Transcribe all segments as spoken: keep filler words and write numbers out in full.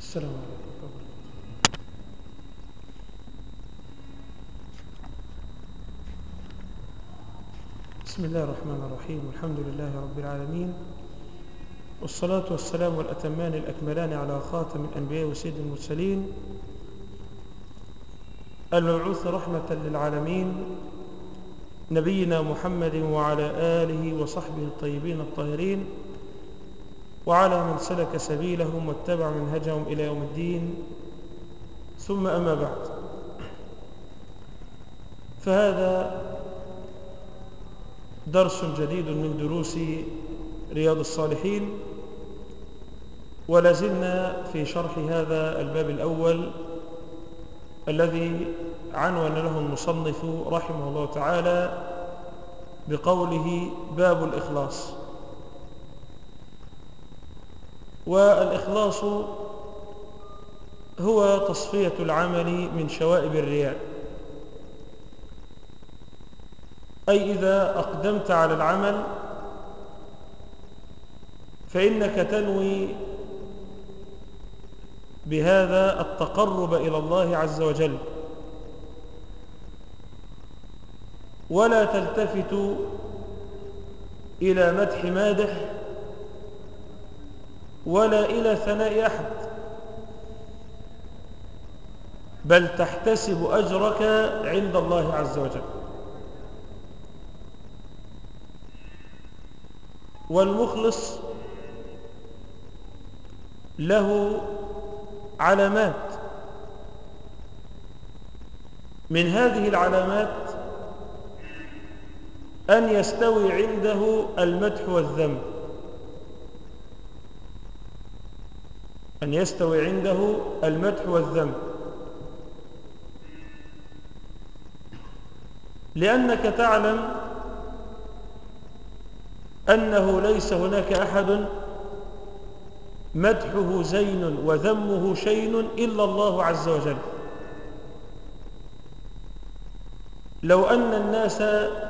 السلام عليكم ورحمة الله وبركاته. بسم الله الرحمن الرحيم، والحمد لله رب العالمين، والصلاة والسلام والأتمان الأكملان على خاتم الأنبياء وسيد المرسلين المبعوث رحمة للعالمين نبينا محمد وعلى آله وصحبه الطيبين الطاهرين وعلى من سلك سبيلهم واتبع منهجهم إلى يوم الدين، ثم أما بعد، فهذا درس جديد من دروس رياض الصالحين، ولازلنا في شرح هذا الباب الأول الذي عنون له المصنف رحمه الله تعالى بقوله باب الإخلاص. والإخلاص هو تصفية العمل من شوائب الرياء، أي إذا أقدمت على العمل فإنك تنوي بهذا التقرب إلى الله عز وجل، ولا تلتفت إلى مدح مادح ولا إلى ثناء أحد، بل تحتسب أجرك عند الله عز وجل. والمخلص له علامات، من هذه العلامات أن يستوي عنده المدح والذم، أن يستوي عنده المدح والذم، لأنك تعلم أنه ليس هناك أحد مدحه زين وذمه شين إلا الله عز وجل. لو أن الناس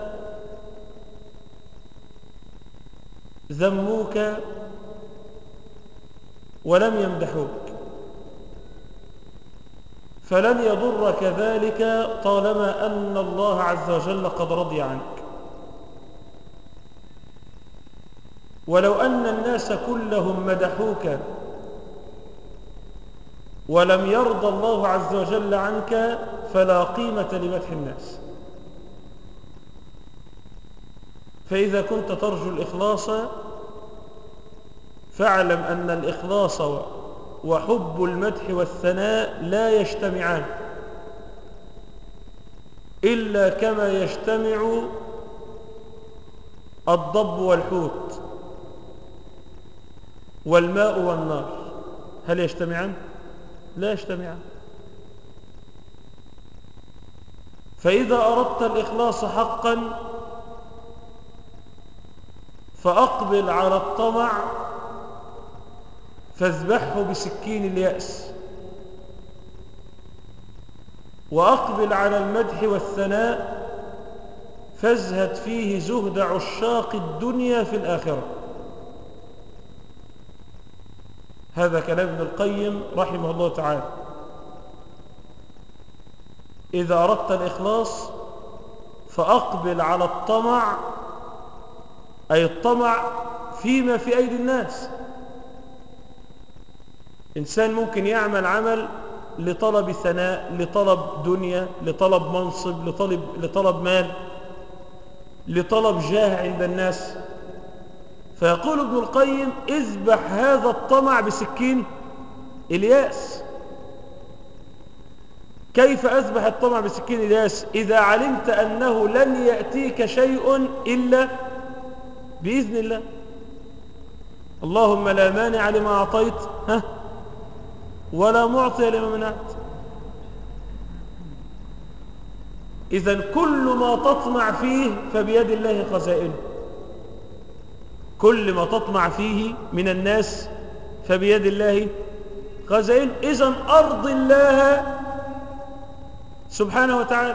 ذموك ولم يمدحوك فلن يضرك ذلك طالما أن الله عز وجل قد رضي عنك. ولو أن الناس كلهم مدحوك ولم يرضى الله عز وجل عنك فلا قيمة لمدح الناس. فإذا كنت ترجو الإخلاص فاعلم أن الإخلاص وحب المدح والثناء لا يجتمعان إلا كما يجتمع الضب والحوت والماء والنار. هل يجتمعان؟ لا يجتمعان. فإذا أردت الإخلاص حقا فأقبل على الطمع فاذبحه بسكين اليأس، وأقبل على المدح والثناء فازهد فيه زهد عشاق الدنيا في الآخرة. هذا كلام ابن القيم رحمه الله تعالى. إذا أردت الإخلاص فأقبل على الطمع، أي الطمع فيما في أيدي الناس. إنسان ممكن يعمل عمل لطلب ثناء، لطلب دنيا، لطلب منصب، لطلب, لطلب مال، لطلب جاه عند الناس، فيقول ابن القيم اذبح هذا الطمع بسكين الياس. كيف أذبح الطمع بسكين الياس؟ إذا علمت أنه لن يأتيك شيء إلا بإذن الله. اللهم لا مانع لما أعطيت ها ولا معطي لما منعت. إذن كل ما تطمع فيه فبيد الله خزائنه، كل ما تطمع فيه من الناس فبيد الله خزائنه. إذن أرض الله سبحانه وتعالى،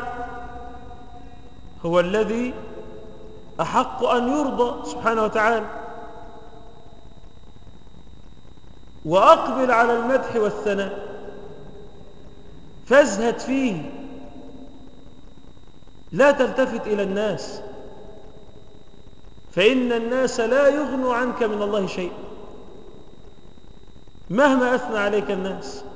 هو الذي أحق أن يرضى سبحانه وتعالى. وأقبل على المدح والثناء فازهد فيه، لا تلتفت إلى الناس، فإن الناس لا يغنوا عنك من الله شيء مهما أثنى عليك الناس،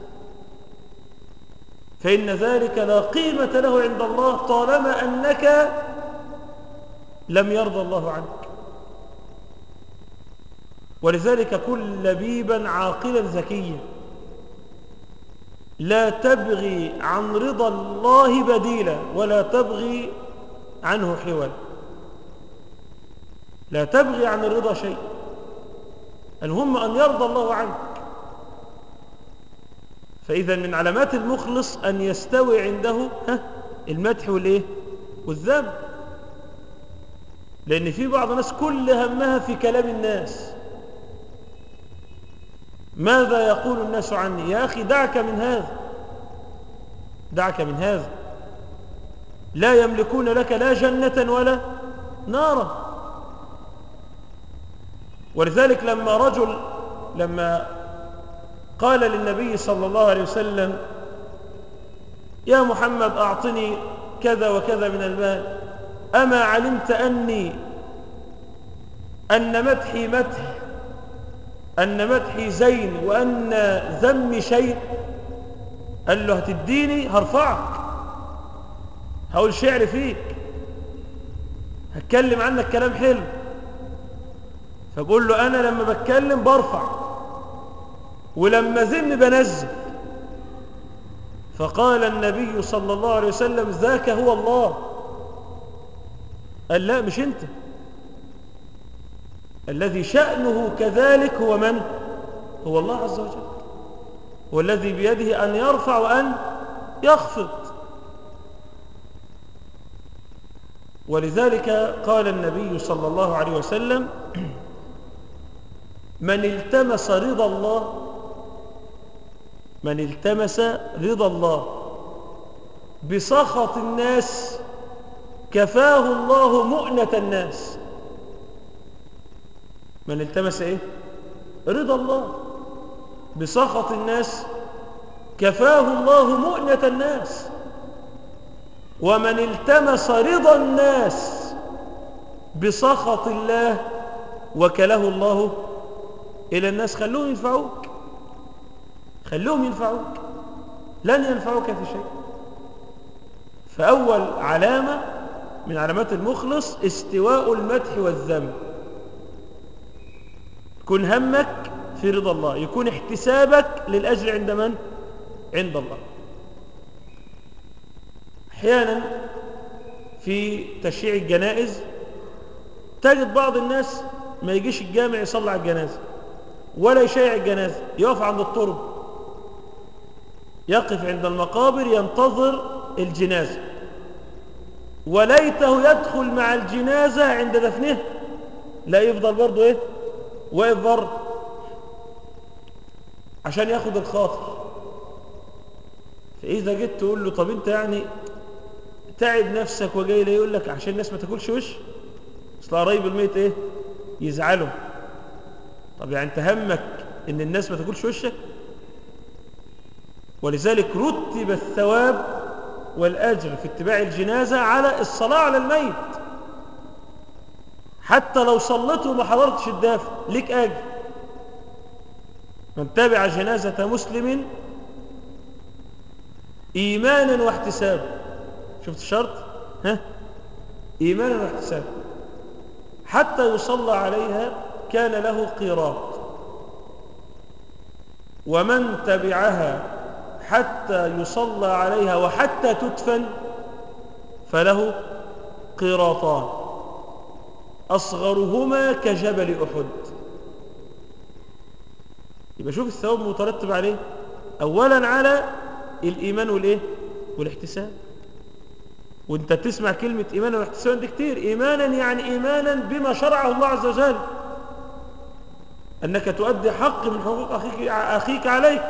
فإن ذلك لا قيمة له عند الله طالما أنك لم يرضى الله عنك. ولذلك كن لبيبا عاقلا ذكيا، لا تبغي عن رضا الله بديلا ولا تبغي عنه حولا، لا تبغي عن الرضا شيء، المهم أن يرضى الله عنك. فإذا من علامات المخلص أن يستوي عنده ها المدح والإيه والذم، لأن في بعض الناس كل همها في كلام الناس، ماذا يقول الناس عني؟ يا أخي دعك من هذا، دعك من هذا، لا يملكون لك لا جنة ولا نارا. ولذلك لما رجل لما قال للنبي صلى الله عليه وسلم يا محمد أعطني كذا وكذا من المال، أما علمت أني أن مدحي مدح، أن مدحي زين، وأن ذمي شيء؟ قال له هتديني هرفعك، هقول شعر فيك، هتكلم عنك كلام حلو. فبقول له أنا لما بتكلم برفع، ولما ذم بنزل. فقال النبي صلى الله عليه وسلم ذاك هو الله. قال لا مش أنت، الذي شأنه كذلك هو من؟ هو الله عز وجل، هو الذي بيده أن يرفع وأن يخفض. ولذلك قال النبي صلى الله عليه وسلم من التمس رضا الله من التمس رضا الله بسخط الناس كفاه الله مؤنة الناس. من التمس ايه؟ رضا الله بسخط الناس كفاه الله مؤنة الناس. ومن التمس رضا الناس بسخط الله وكله الله إلى الناس. خلوهم ينفعوك، خلوهم ينفعوك، لن ينفعوك في شيء. فأول علامة من علامات المخلص استواء المدح والذم. يكون همك في رضا الله، يكون احتسابك للأجر عند من؟ عند الله. أحيانا في تشييع الجنائز تجد بعض الناس ما يجيش الجامع يصلي على الجنازة ولا يشيع الجنازة، يقف عند الطرب، يقف عند المقابر ينتظر الجنازة، وليته يدخل مع الجنازة عند دفنها، لا يفضل برضه ايه واقف بره عشان ياخد الخاطر. فإذا جيت تقول له طب انت يعني تعب نفسك وجاي ليه؟ يقول لك عشان الناس ما تاكلش وش، اصل قرايب الميت ايه يزعلوا. طب يعني انت همك ان الناس ما تاكلش وشك؟ ولذلك رتب الثواب والأجر في اتباع الجنازة على الصلاة على الميت. حتى لو صليت وما حضرتش الدافن ليك أجر. من تبع جنازة مسلم إيمانا واحتسابا، شفت الشرط؟ ها؟ إيمانا واحتسابا، حتى يصلى عليها كان له قيراط. ومن تبعها حتى يصلى عليها وحتى تدفن فله قيراطان أصغرهما كجبل أحد. يبقى شوف الثواب مترتب عليه أولا على الإيمان والإيه؟ والاحتساب. وانت تسمع كلمة إيمان واحتساب دي كتير. إيمانا يعني إيمانا بما شرعه الله عز وجل، أنك تؤدي حق من حقوق أخيك, أخيك عليك.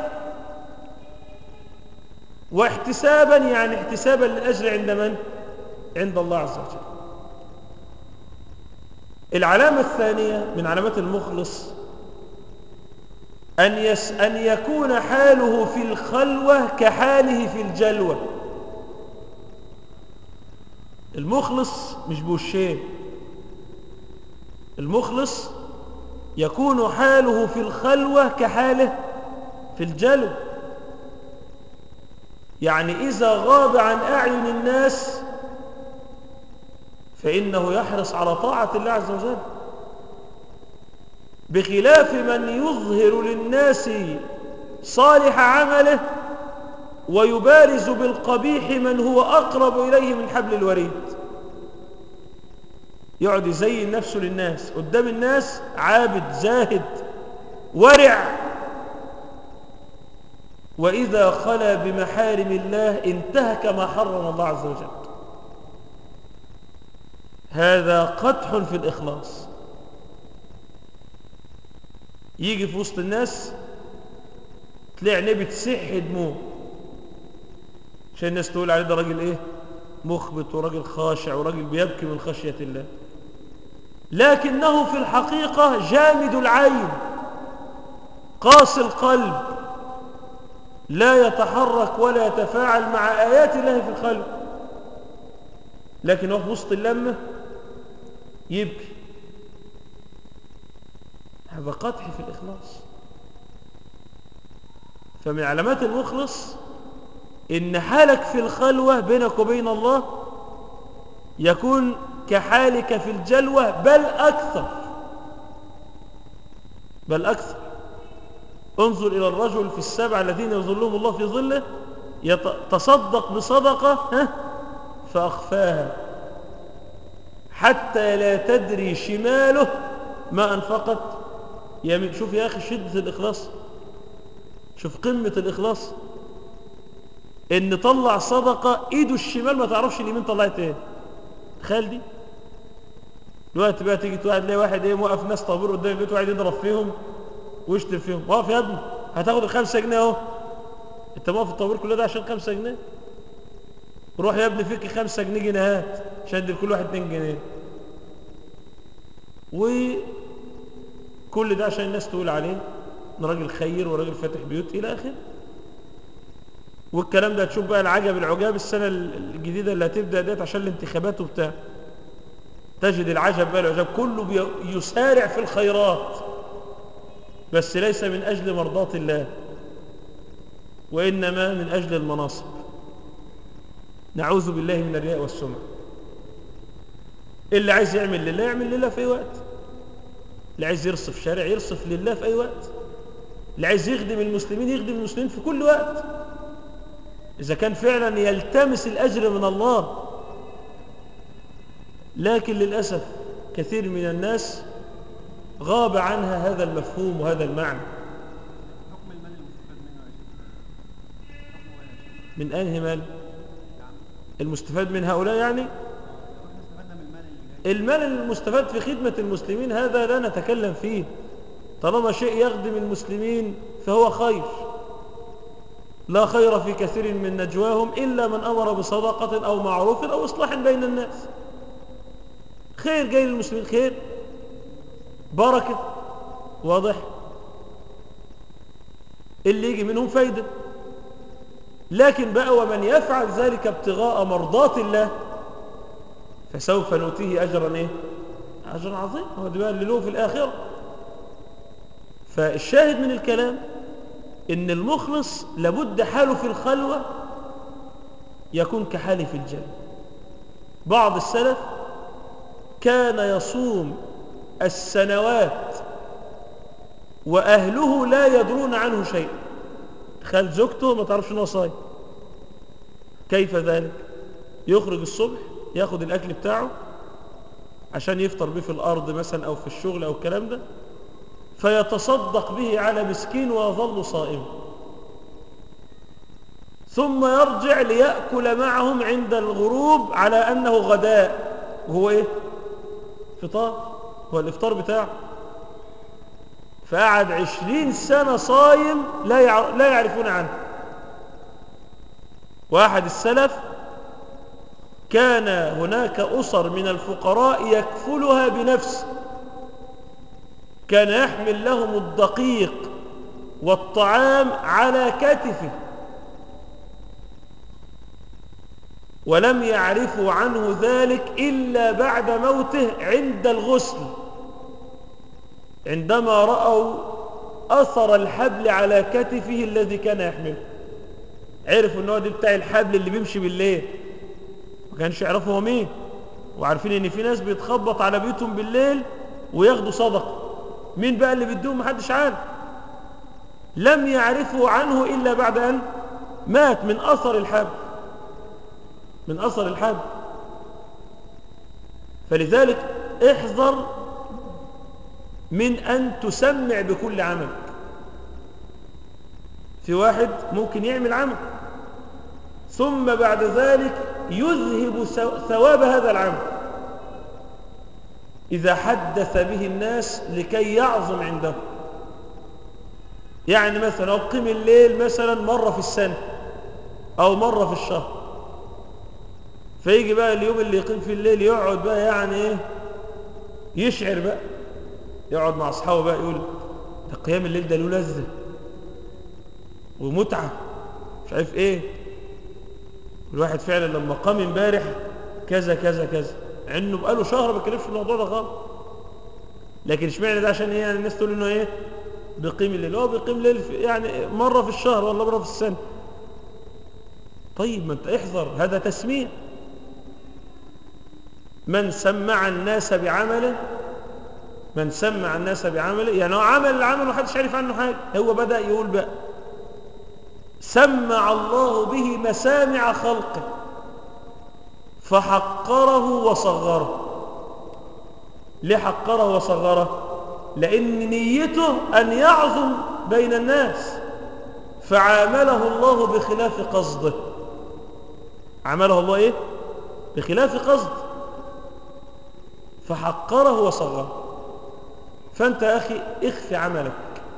واحتسابا يعني احتسابا للأجر عند من؟ عند الله عز وجل. العلامة الثانية من علامات المخلص أن, يس أن يكون حاله في الخلوة كحاله في الجلوة. المخلص مش بوشين، المخلص يكون حاله في الخلوة كحاله في الجلوة. يعني إذا غاب عن أعين الناس فإنه يحرص على طاعة الله عز وجل، بخلاف من يظهر للناس صالح عمله ويبارز بالقبيح من هو أقرب إليه من حبل الوريد. يقعد يزين نفسه للناس قدام الناس عابد زاهد ورع، وإذا خلا بمحارم الله انتهك ما حرم الله عز وجل. هذا قدح في الإخلاص. يجي في وسط الناس تلاقي عينيه بتسح دموع عشان الناس تقول عليه ده راجل ايه، مخبت وراجل خاشع وراجل بيبكي من خشية الله، لكنه في الحقيقة جامد العين قاسي القلب، لا يتحرك ولا يتفاعل مع آيات الله في الخلق، لكن هو في وسط اللمة يبكي. هذا قدح في الإخلاص. فمن علامات المخلص إن حالك في الخلوة بينك وبين الله يكون كحالك في الجلوة بل أكثر، بل أكثر. انظر إلى الرجل في السبع الذين يظلهم الله في ظله يتصدق بصدقة ها فأخفاها حتى لا تدري شماله ما أنفقت يمين. شوف يا أخي شدة الإخلاص، شوف قمة الإخلاص، إن طلع صدقة إيده الشمال ما تعرفش اليمين طلعت إيه. تخيل دي. دلوقتي بقى تيجي واحد تلاقي واحد إيه موقف ناس طابور قدام البيت واحد يضرب فيهم ويشتم فيهم. واقف يا ابني هتاخد الخمسة جنيه أهو، أنت موقف الطابور كله ده عشان خمسة جنيه؟ روح يا ابني فيك خمسة جنيه جنيهات عشان ادي لكل واحد اتنين جنيه. وكل ده عشان الناس تقول عليه إن راجل خير وراجل فاتح بيوت إلى آخره. والكلام ده تشوف بقى العجب العجاب السنة الجديدة اللي هتبدأ ديت عشان الانتخابات وبتاع، تجد العجب بقى العجاب كله يسارع في الخيرات بس ليس من أجل مرضاة الله وإنما من أجل المناصب. نعوذ بالله من الرياء والسمعة. اللي عايز يعمل لله يعمل لله في أي وقت، اللي عايز يرصف شارع يرصف لله في أي وقت، اللي عايز يخدم المسلمين يخدم المسلمين في كل وقت إذا كان فعلا يلتمس الأجر من الله. لكن للأسف كثير من الناس غاب عنها هذا المفهوم وهذا المعنى. حكم المال المستفاد منه يا شيخ حكمه ايه يا شيخ؟ من أنهي مال نعم. المستفاد من هؤلاء؟ يعني اه لو احنا استفدنا من المال اللي جاي المال المستفاد في خدمة المسلمين هذا لا نتكلم فيه، طالما شيء يخدم المسلمين فهو خير. لا خير في كثير من نجواهم إلا من أمر بصدقة أو معروف أو إصلاح بين الناس. خير جاي للمسلمين، خير بركة واضح، اللي يجي منهم فايدة. لكن بقى ومن يفعل ذلك ابتغاء مرضات الله فسوف نؤتيه أجرا إيه؟ أجرا عظيم، هو ده بقى اللي له في الآخرة. فالشاهد من الكلام إن المخلص لابد حاله في الخلوة يكون كحاله في الجنة. بعض السلف كان يصوم السنوات وأهله لا يدرون عنه شيء. تخيل زوجته ما تعرفش انه صايم. كيف ذلك؟ يخرج الصبح ياخد الأكل بتاعه عشان يفطر به في الأرض مثلا أو في الشغل أو الكلام ده، فيتصدق به على مسكين ويظل صائما، ثم يرجع ليأكل معهم عند الغروب على أنه غداء، وهو إيه؟ فطار، هو الإفطار بتاعه. فقعد عشرين سنة صايم لا يع... لا يعرفون عنه. واحد السلف كان هناك أسر من الفقراء يكفلها بنفسه، كان يحمل لهم الدقيق والطعام على كتفه، ولم يعرفوا عنه ذلك إلا بعد موته عند الغسل، عندما رأوا أثر الحبل على كتفه الذي كان يحمله. عرفوا أنه دي بتاع الحبل اللي بيمشي بالليل، ما كانش يعرفوا هو مين، وعارفين ان في ناس بيتخبط على بيوتهم بالليل وياخدوا صدقه. مين بقى اللي بيدوهم؟ محدش عارف. لم يعرفوا عنه الا بعد ان مات من اثر الحبل، من اثر الحبل. فلذلك احذر من ان تسمع بكل عمل. في واحد ممكن يعمل عمل ثم بعد ذلك يذهب ثواب هذا العمل إذا حدث به الناس لكي يعظم عنده. يعني مثلا أقيم الليل مثلا مرة في السنة أو مرة في الشهر، فيجي بقى اليوم اللي يقيم في الليل يقعد بقى يعني إيه، يشعر بقى، يقعد مع أصحابه بقى يقول ده قيام الليل ده له لذة ومتعة مش عارف إيه. الواحد فعلا لما قام امبارح كذا كذا كذا، عنه بقاله شهر ما بيتكلمش في الموضوع ده خالص. لكن اشمعنى ده؟ عشان ايه؟ يعني الناس تقول انه ايه بيقيم الليل، هو بيقيم ليل يعني مره في الشهر ولا مره في السنه. طيب ما انت احذر، هذا تسميع. من سمع الناس بعمله، من سمع الناس بعمله يعني هو عمل العمل ومحدش عارف عنه حاجه، هو بدأ يقول بقى سمع الله به مسامع خلقه فحقره وصغره. ليه حقره وصغره؟ لأن نيته أن يعظم بين الناس، فعامله الله بخلاف قصده. عمله الله إيه؟ بخلاف قصد، فحقره وصغره. فأنت يا أخي اخفي عملك،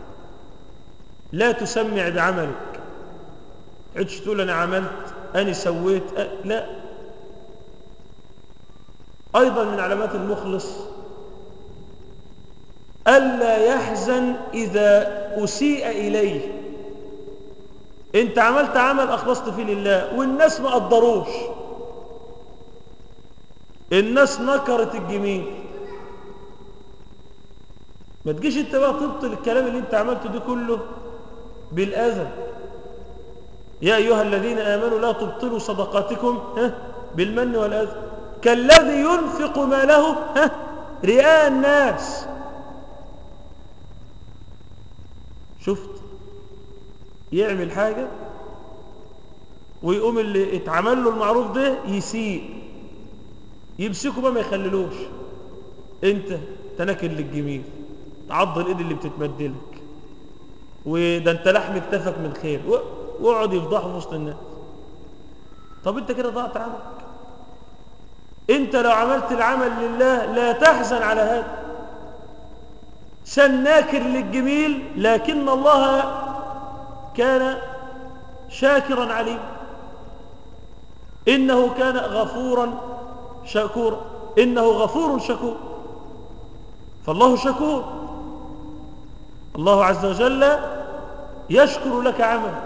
لا تسمع بعملك. عدش تقول أنا عملت أنا سويت أ... لا. أيضا من علامات المخلص ألا يحزن إذا أسيء إليه. أنت عملت عمل أخلصت فيه لله والناس ما قدروش، الناس نكرت الجميل، ما تجيش انت بقى تبطل الكلام اللي انت عملته ده كله بالأذى. يا أيها الذين آمنوا لا تبطلوا صدقاتكم ها بالمن والأذى كالذي ينفق ماله ها رئاء الناس. شفت يعمل حاجة ويقوم اللي اتعمل له المعروف ده يسيء، يمسكه بقى ما يخللوش. انت تنكر للجميل، تعض الايد اللي بتتمدلك، وده انت لحم اكتفك من خير، واقعد يفضحوا في وسط الناس. طب انت كده ضاعت عملك. انت لو عملت العمل لله لا تحزن على هذا، سناكر للجميل لكن الله كان شاكرا عليم، إنه كان غفورا شكورا، إنه غفور شكور. فالله شكور، الله عز وجل يشكر لك عملك.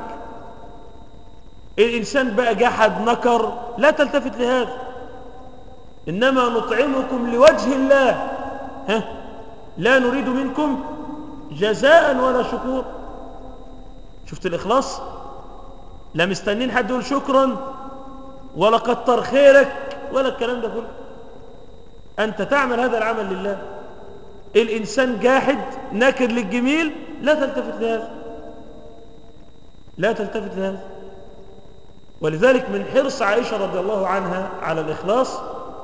الإنسان بقى جحد نكر لا تلتفت لهذا، إنما نطعمكم لوجه الله ها لا نريد منكم جزاء ولا شكور. شفت الإخلاص؟ لا مستنين حد يقول شكرا ولا كتر خيرك ولا الكلام ده كله، أنت تعمل هذا العمل لله. الإنسان جاحد ناكر للجميل لا تلتفت لهذا، لا تلتفت لهذا. ولذلك من حرص عائشة رضي الله عنها على الإخلاص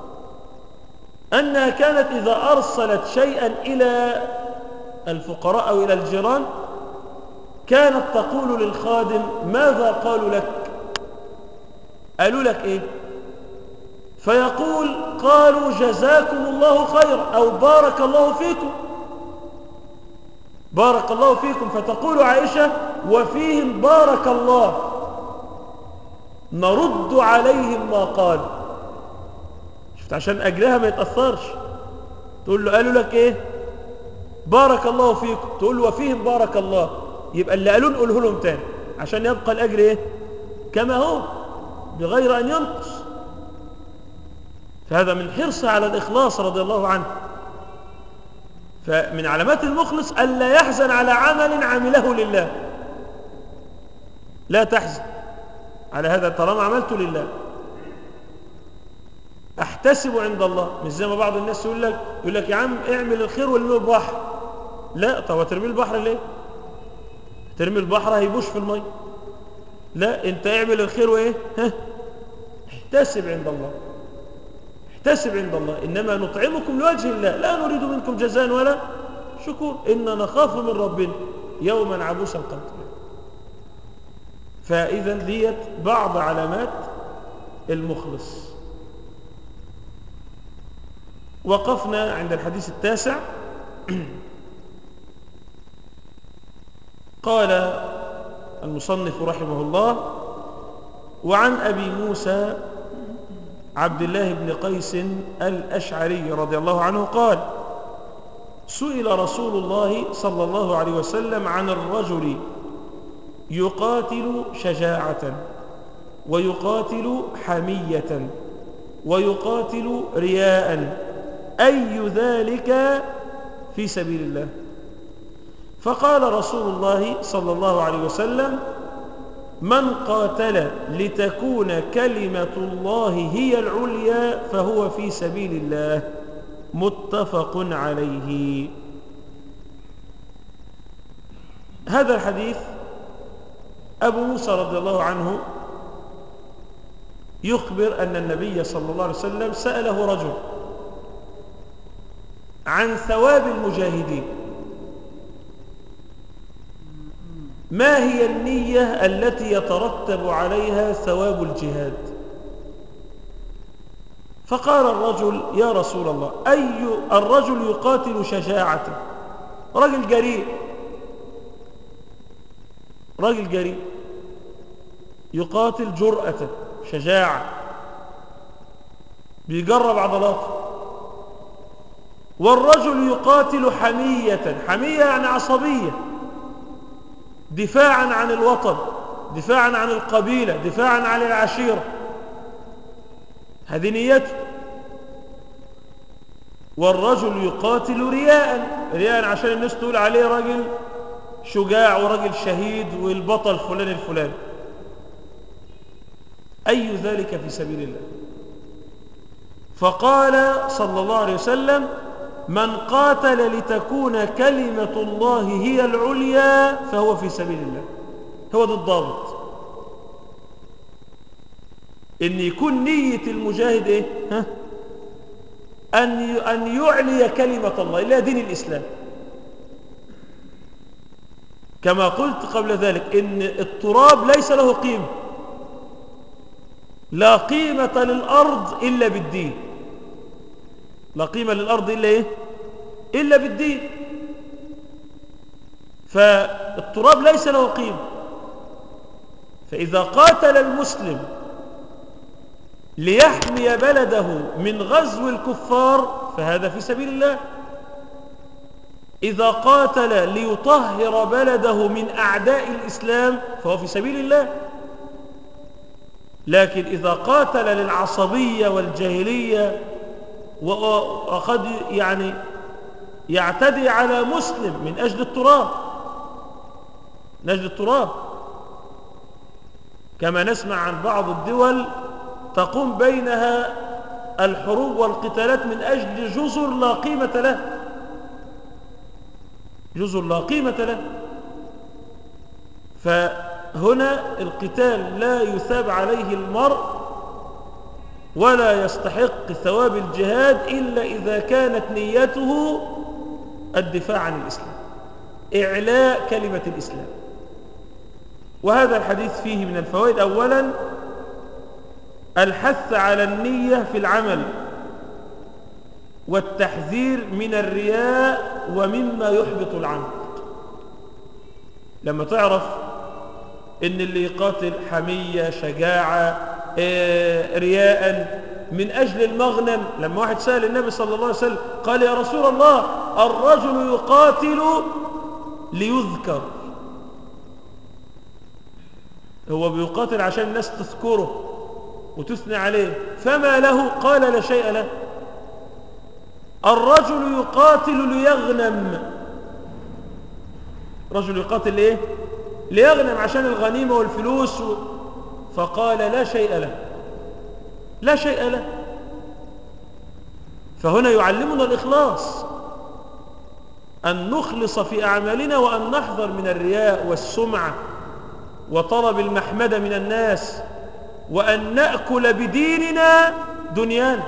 أنها كانت إذا أرسلت شيئا إلى الفقراء أو إلى الجيران كانت تقول للخادم ماذا قالوا لك؟ قالوا لك إيه؟ فيقول قالوا جزاكم الله خيرا أو بارك الله فيكم، بارك الله فيكم. فتقول عائشة وفيهم بارك الله نرد عليهم ما قالوا. شفت عشان أجرها ما يتأثرش، تقول له قالوا لك إيه؟ بارك الله فيكم، تقول له وفيهم بارك الله. يبقى اللي قالوا نقوله لهم تاني عشان يبقى الأجر إيه؟ كما هو بغير أن ينقص. فهذا من حرصه على الإخلاص رضي الله عنه. فمن علامات المخلص ألا يحزن على عمل عمله لله. لا تحزن على هذا طالما عملته لله، احتسب عند الله. مش زي ما بعض الناس يقول لك يقول لك يا عم اعمل الخير وارميه البحر. لا، طب ترمي البحر ليه؟ ترمي البحر هيبوش في المي. لا، انت اعمل الخير وايه؟ ها، احتسب عند الله، احتسب عند الله. انما نطعمكم لوجه الله لا نريد منكم جزاء ولا شكور، إنا نخاف من ربنا يوما عبوسا قمطريرا. فإذا ديت بعض علامات المخلص. وقفنا عند الحديث التاسع. قال المصنف رحمه الله: وعن أبي موسى عبد الله بن قيس الأشعري رضي الله عنه قال: سئل رسول الله صلى الله عليه وسلم عن الرجل يقاتل شجاعة ويقاتل حمية ويقاتل رياء، أي ذلك في سبيل الله؟ فقال رسول الله صلى الله عليه وسلم: من قاتل لتكون كلمة الله هي العليا فهو في سبيل الله. متفق عليه. هذا الحديث أبو موسى رضي الله عنه يخبر أن النبي صلى الله عليه وسلم سأله رجل عن ثواب المجاهدين. ما هي النية التي يترتب عليها ثواب الجهاد؟ فقال الرجل: يا رسول الله، أي الرجل يقاتل شجاعة، رجل جريء، رجل جريء يقاتل جرأة شجاعة بيجرب عضلاته. والرجل يقاتل حمية، حمية يعني عصبية، دفاعا عن الوطن، دفاعا عن القبيلة، دفاعا عن العشيرة، هذه نيته. والرجل يقاتل رياء، رياء عشان الناس تقول عليه راجل شجاع وراجل شهيد والبطل فلان الفلاني. أي ذلك في سبيل الله؟ فقال صلى الله عليه وسلم: من قاتل لتكون كلمة الله هي العليا فهو في سبيل الله. هو ده الضابط، إن يكون نية المجاهد إيه؟ ها؟ أن أن يعلي كلمة الله إلى دين الإسلام. كما قلت قبل ذلك إن التراب ليس له قيمة، لا قيمة للأرض إلا بالدين، لا قيمة للأرض إلا إيه؟ إلا بالدين. فالتراب ليس له قيمة. فإذا قاتل المسلم ليحمي بلده من غزو الكفار فهذا في سبيل الله. إذا قاتل ليطهر بلده من أعداء الإسلام فهو في سبيل الله. لكن إذا قاتل للعصبية والجاهلية وقد يعني يعتدي على مسلم من أجل التراب، من أجل التراب، كما نسمع عن بعض الدول تقوم بينها الحروب والقتالات من أجل جزر لا قيمة له، جزر لا قيمة له. فهنا القتال لا يثاب عليه المرء ولا يستحق ثواب الجهاد إلا إذا كانت نيته الدفاع عن الإسلام، إعلاء كلمة الإسلام. وهذا الحديث فيه من الفوائد: أولا الحث على النية في العمل والتحذير من الرياء ومما يحبط العمل. لما تعرف ان اللي يقاتل حمية شجاعة إيه رياء من أجل المغنم. لما واحد سأل النبي صلى الله عليه وسلم قال: يا رسول الله، الرجل يقاتل ليذكر هو بيقاتل عشان الناس تذكره وتثني عليه، فما له؟ قال لا شيء له. الرجل يقاتل ليغنم، رجل يقاتل ليه؟ ليغنم عشان الغنيمة والفلوس و... فقال لا شيء له، لا شيء له. فهنا يعلمنا الإخلاص، أن نخلص في أعمالنا، وأن نحذر من الرياء والسمعة وطلب المحمدة من الناس، وأن نأكل بديننا دنيانا.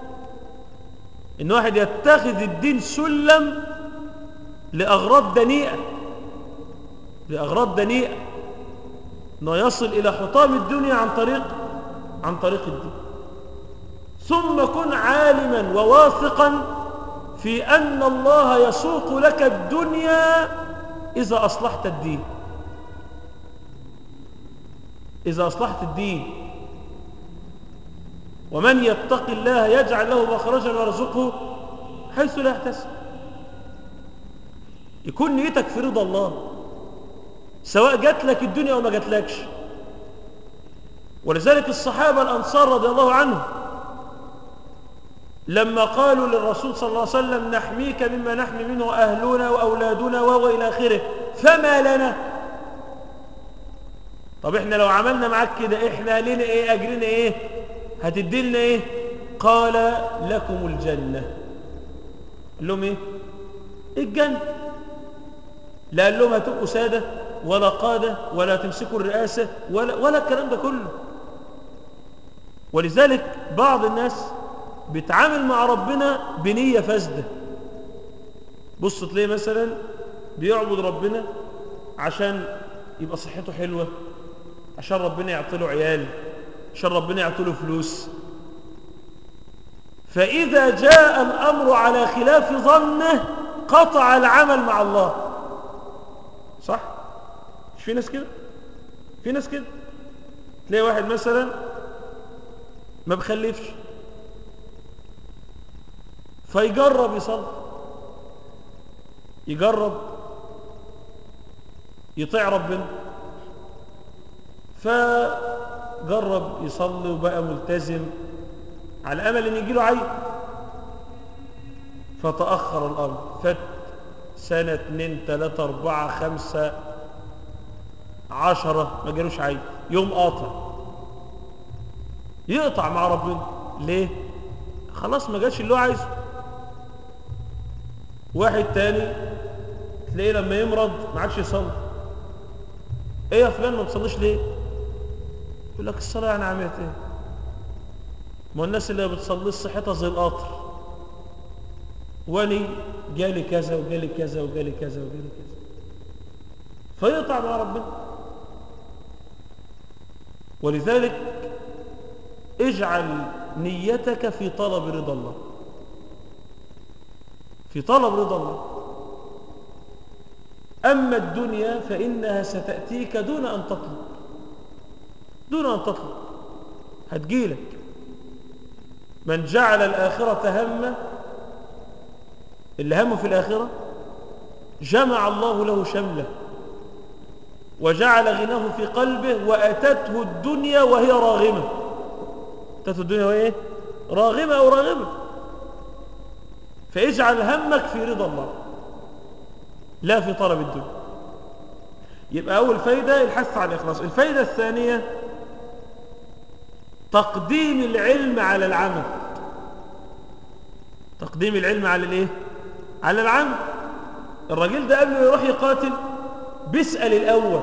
إن واحد يتخذ الدين سلم لأغراض دنيئة، لأغراض دنيئة، أنه يصل إلى حطام الدنيا عن طريق عن طريق الدين. ثم كن عالما وواثقا في أن الله يسوق لك الدنيا إذا أصلحت الدين، إذا أصلحت الدين. ومن يتق الله يجعل له مخرجا ويرزقه حيث لا يحتسب. يكون نيتك في رضا الله، سواء جات لك الدنيا أو ما جاتلكش. ولذلك الصحابة الأنصار رضي الله عنهم لما قالوا للرسول صلى الله عليه وسلم نحميك مما نحمي منه أهلنا وأولادنا وإلى آخره، فما لنا؟ طب إحنا لو عملنا معاك كده إحنا لنا إيه؟ أجرنا إيه؟ هتديلنا إيه؟ قال لكم الجنة. قال لهم إيه؟ الجنة. لا قال لهم هتبقوا سادة ولا قادة ولا تمسكوا الرئاسة ولا, ولا الكلام ده كله. ولذلك بعض الناس بيتعامل مع ربنا بنية فاسدة. بص تلاقيه مثلا بيعبد ربنا عشان يبقى صحته حلوة، عشان ربنا يعطيله عيال، عشان ربنا يعطيله فلوس. فإذا جاء الأمر على خلاف ظنه قطع العمل مع الله. صح؟ مش في ناس كده؟ في ناس كده تلاقي واحد مثلا ما بخلفش فيجرب يصلي، يجرب يطيع ربنا، فجرب يصلي وبقى ملتزم على أمل أن يجي له عيل، فتأخر الأمر، فات سنة اتنين تلاتة أربعة خمسة عشرة ما جالوش عيل، يوم قاطع، يقطع مع ربنا. ليه؟ خلاص ما جاش اللي هو عايزه. واحد تاني تلاقيه لما يمرض ما عادش يصلي. ايه يا فلان ما بتصليش ليه؟ يقول لك الصلاة يعني عملت ايه؟ ما الناس اللي بتصلي صحتها زي القطر، واني جالي كذا وجالي كذا وجالي كذا وجالي كذا، فيقطع مع ربنا. ولذلك اجعل نيتك في طلب رضا الله، في طلب رضا الله. أما الدنيا فإنها ستأتيك دون أن تطلب، دون أن تطلب هتجيلك. من جعل الآخرة همه، اللي همه في الآخرة جمع الله له شمله وجعل غناه في قلبه، وأتته الدنيا وهي راغمة. أتته الدنيا وهي راغمة أو راغمة. فاجعل همك في رضا الله لا في طلب الدنيا. يبقى أول فايدة الحث على الإخلاص. الفايدة الثانية تقديم العلم على العمل. تقديم العلم على الايه؟ على العمل. الراجل ده قبل ما يروح يقاتل بيسأل الأول،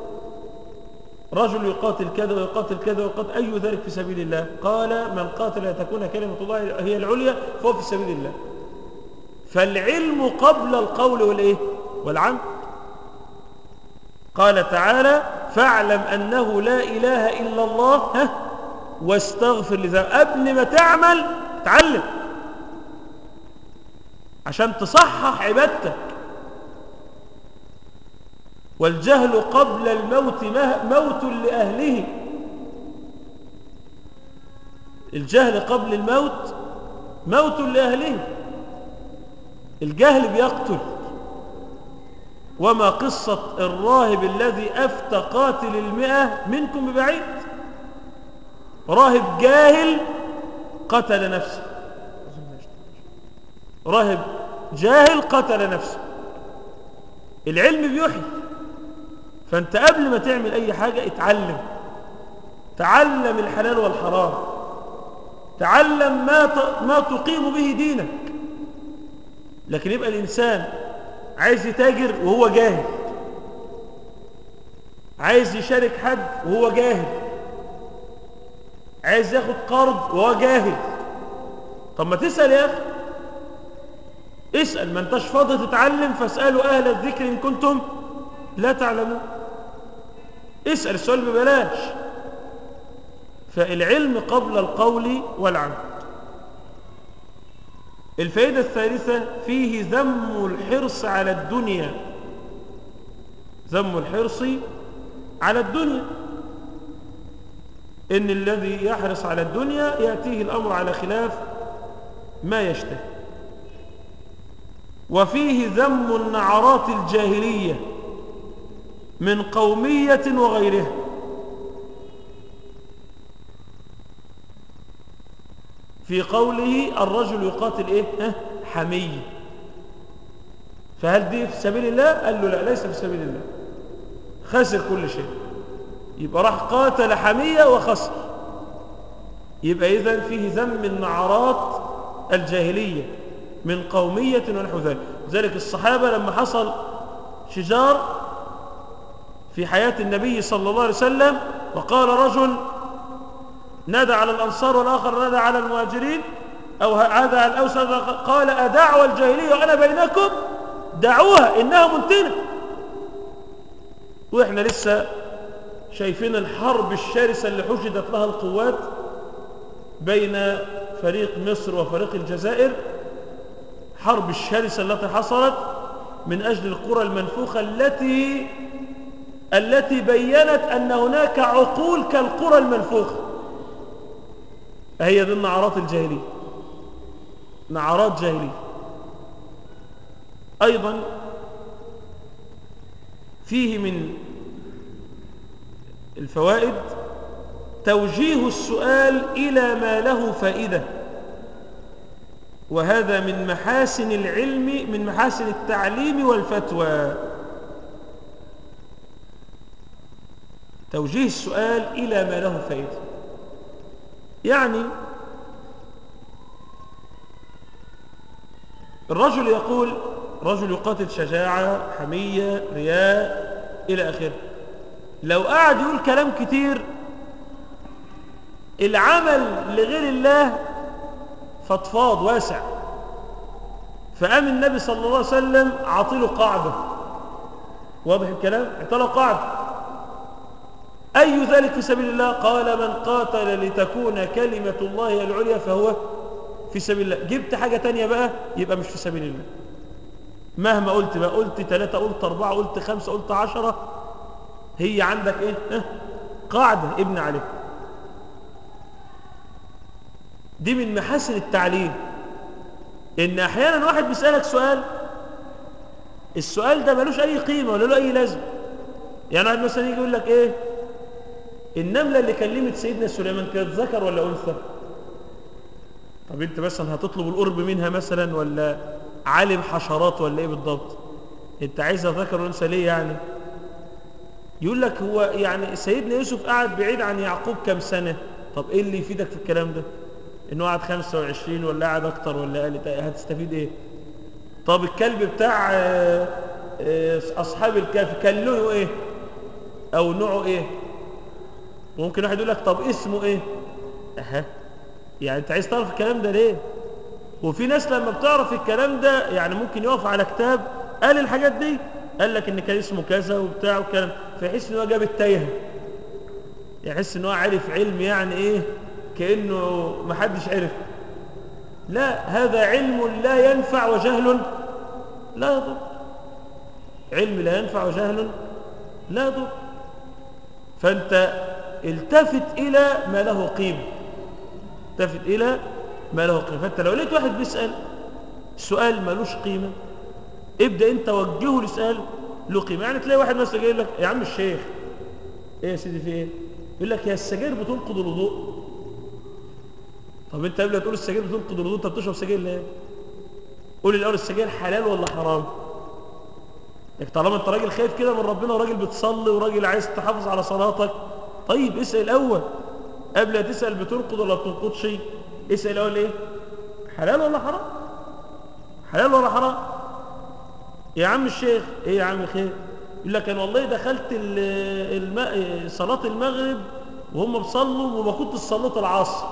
رجل يقاتل كذا ويقاتل كذا ويقاتل، أي ذلك في سبيل الله؟ قال من قاتل لتكون كلمة الله هي العليا فهو في سبيل الله. فالعلم قبل القول والإيه؟ والعمل. قال تعالى فاعلم أنه لا إله إلا الله ها واستغفر لذنبك. قبل ما تعمل تعلم عشان تصحح عبادتك. والجهل قبل الموت موت لأهله. الجهل قبل الموت موت لأهله. الجهل بيقتل، وما قصة الراهب الذي أفتى قاتل المئة منكم ببعيد. راهب جاهل قتل نفسه، راهب جاهل قتل نفسه. العلم بيحيي. فأنت قبل ما تعمل أي حاجة اتعلم، تعلم الحلال والحرام، تعلم ما ما تقيم به دينك. لكن يبقى الإنسان عايز يتاجر وهو جاهل، عايز يشارك حد وهو جاهل، عايز ياخد قرض وهو جاهل. طب ما تسأل يا أخي، اسأل. ما انتش فاضي تتعلم فاسألوا أهل الذكر إن كنتم لا تعلمون. اسأل، السؤال ببلاش. فالعلم قبل القول والعمل. الفائدة الثالثة فيه ذم الحرص على الدنيا، ذم الحرص على الدنيا، إن الذي يحرص على الدنيا يأتيه الأمر على خلاف ما يشتهي. وفيه ذم النعرات الجاهلية من قومية وغيرها. في قوله الرجل يقاتل إيه؟ ها؟ حمية. فهل دي في سبيل الله؟ قال له لا، ليس في سبيل الله، خسر كل شيء. يبقى راح قاتل حمية وخسر. يبقى إذن فيه ذم النعرات الجاهلية من قومية ونحو ذلك. ذلك الصحابة لما حصل شجار في حياة النبي صلى الله عليه وسلم، وقال رجل نادى على الأنصار والآخر نادى على المهاجرين، أو هذا على الأوس، قال أدعوى الجاهلية وأنا بينكم؟ دعوها إنها منتنة. وإحنا لسه شايفين الحرب الشرسة اللي حشدت لها القوات بين فريق مصر وفريق الجزائر، حرب الشرسة التي حصلت من أجل القرى المنفوخة التي التي بيّنت أن هناك عقول كالقرى المنفوخة. هي ذي النعرات الجاهلية، نعرات جاهلية. أيضا فيه من الفوائد توجيه السؤال إلى ما له فائدة، وهذا من محاسن العلم، من محاسن التعليم والفتوى. توجيه السؤال إلى ما له فائدة، يعني الرجل يقول، رجل يقاتل شجاعة، حمية، رياء إلى آخره. لو قعد يقول كلام كتير، العمل لغير الله فضفاض واسع. فقام النبي صلى الله عليه وسلم عطيله قاعدة، واضح الكلام؟ اعطاله قاعدة، أي ذلك في سبيل الله؟ قال من قاتل لتكون كلمة الله العليا فهو في سبيل الله. جبت حاجة تانية بقى يبقى مش في سبيل الله. مهما قلت بقى، قلت ثلاثة، قلت أربعة، قلت خمسة، قلت عشرة، هي عندك إيه؟ اه؟ قاعدة ابن عليه. دي من محاسن التعليم، إن أحيانا واحد بيسألك سؤال، السؤال ده ملوش أي قيمة ولا له أي لازمة. يعني واحد مثلا يجي يقول لك إيه؟ النملة اللي كلمت سيدنا سليمان كانت ذكر ولا أنثى؟ طب أنت مثلا هتطلب القرب منها مثلا، ولا عالم حشرات، ولا إيه بالضبط؟ أنت عايزها ذكر وأنثى ليه يعني؟ يقول لك هو يعني سيدنا يوسف قعد بعيد عن يعقوب كم سنة. طب إيه اللي يفيدك في الكلام ده؟ إنه قعد خمسة وعشرين ولا قعد أكتر ولا قال؟ هتستفيد إيه؟ طب الكلب بتاع أصحاب الكهف كان لونه إيه؟ أو نوعه إيه؟ ممكن واحد يقول لك طب اسمه إيه؟ أها، يعني أنت عايز تعرف الكلام ده ليه؟ وفي ناس لما بتعرف الكلام ده يعني ممكن يقف على كتاب قال الحاجات دي، قال لك إن كان اسمه كذا وبتاع وكلام، فيحس إن هو جاب التايهة، يحس إن هو عارف علم يعني إيه كأنه محدش عرف. لا، هذا علم لا ينفع وجهل لا يضر. علم لا ينفع وجهل لا يضر. فأنت التفت إلى ما له قيمة، التفت إلى ما له قيمة. فأنت لو لقيت واحد بيسأل سؤال ملوش قيمة، ابدأ أنت وجهه لسؤال له قيمه. يعني تلاقي واحد مثلا يقول لك يا عم الشيخ ايه يا سيدي في ايه؟ يقول لك يا السجاير بتنقض الوضوء. طب انت قبل ما تقول السجاير بتنقض الوضوء انت بتشرب سجاير ليه؟ قول الاول السجاير حلال ولا حرام؟ يعني طالما انت راجل خايف كده من ربنا وراجل بتصلي وراجل عايز تحافظ على صلاتك، طيب اسال الاول قبل ما تسال بتنقض ولا بتنقضش. اسال الاول ايه؟ حلال ولا حرام؟ حلال ولا حرام؟ يا عم الشيخ ايه يا عم خير؟ يقول لك انا والله دخلت الم... صلاه المغرب وهم بيصلوا وما كنت صليت العصر،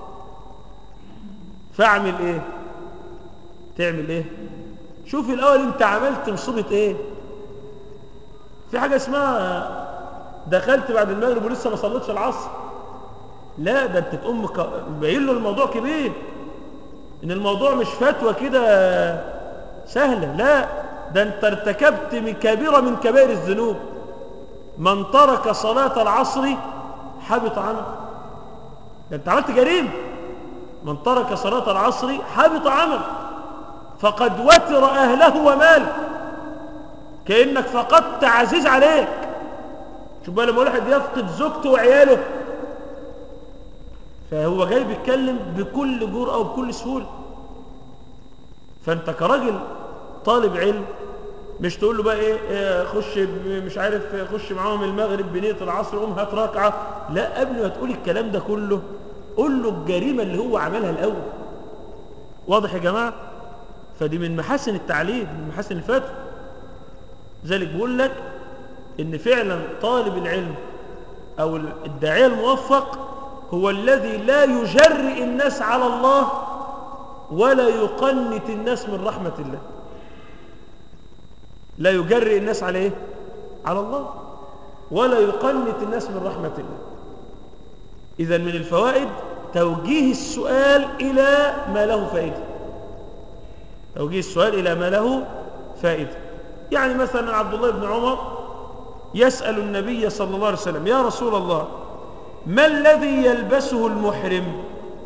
فاعمل ايه؟ تعمل ايه؟ شوف الاول انت عملت مصيبه ايه. في حاجه اسمها دخلت بعد المغرب ولسه ما صليتش العصر؟ لا، ده انت تقوم مبين له الموضوع كبير، ان الموضوع مش فتوى كده سهله، لا ده انت ارتكبت من كبيره من كبائر الذنوب. من ترك صلاه العصر حبط عنه، ده انت عملت جريمه. من ترك صلاه العصر حبط عنه فقد وتر اهله وماله، كانك فقدت عزيز عليك. شوف بقى لما واحد يفقد زوجته وعياله، فهو جاي بيتكلم بكل جرأة وبكل سهولة. فانت كراجل طالب علم مش تقول له بقى ايه, إيه خش مش عارف خش معاهم المغرب بنية العصر قوم هات ركعة. لا، قبل ما تقول الكلام ده كله قول له الجريمة اللي هو عملها الأول. واضح يا جماعة؟ فدي من محاسن التعليم، من محاسن الفتوى. ذلك بقول لك ان فعلا طالب العلم او الداعية الموفق هو الذي لا يجرئ الناس على الله ولا يقنط الناس من رحمة الله. لا يجرئ الناس على ايه؟ على الله، ولا يقنط الناس من رحمة الله. إذا من الفوائد توجيه السؤال إلى ما له فائدة. توجيه السؤال إلى ما له فائدة. يعني مثلا عبد الله بن عمر يسأل النبي صلى الله عليه وسلم يا رسول الله ما الذي يلبسه المحرم؟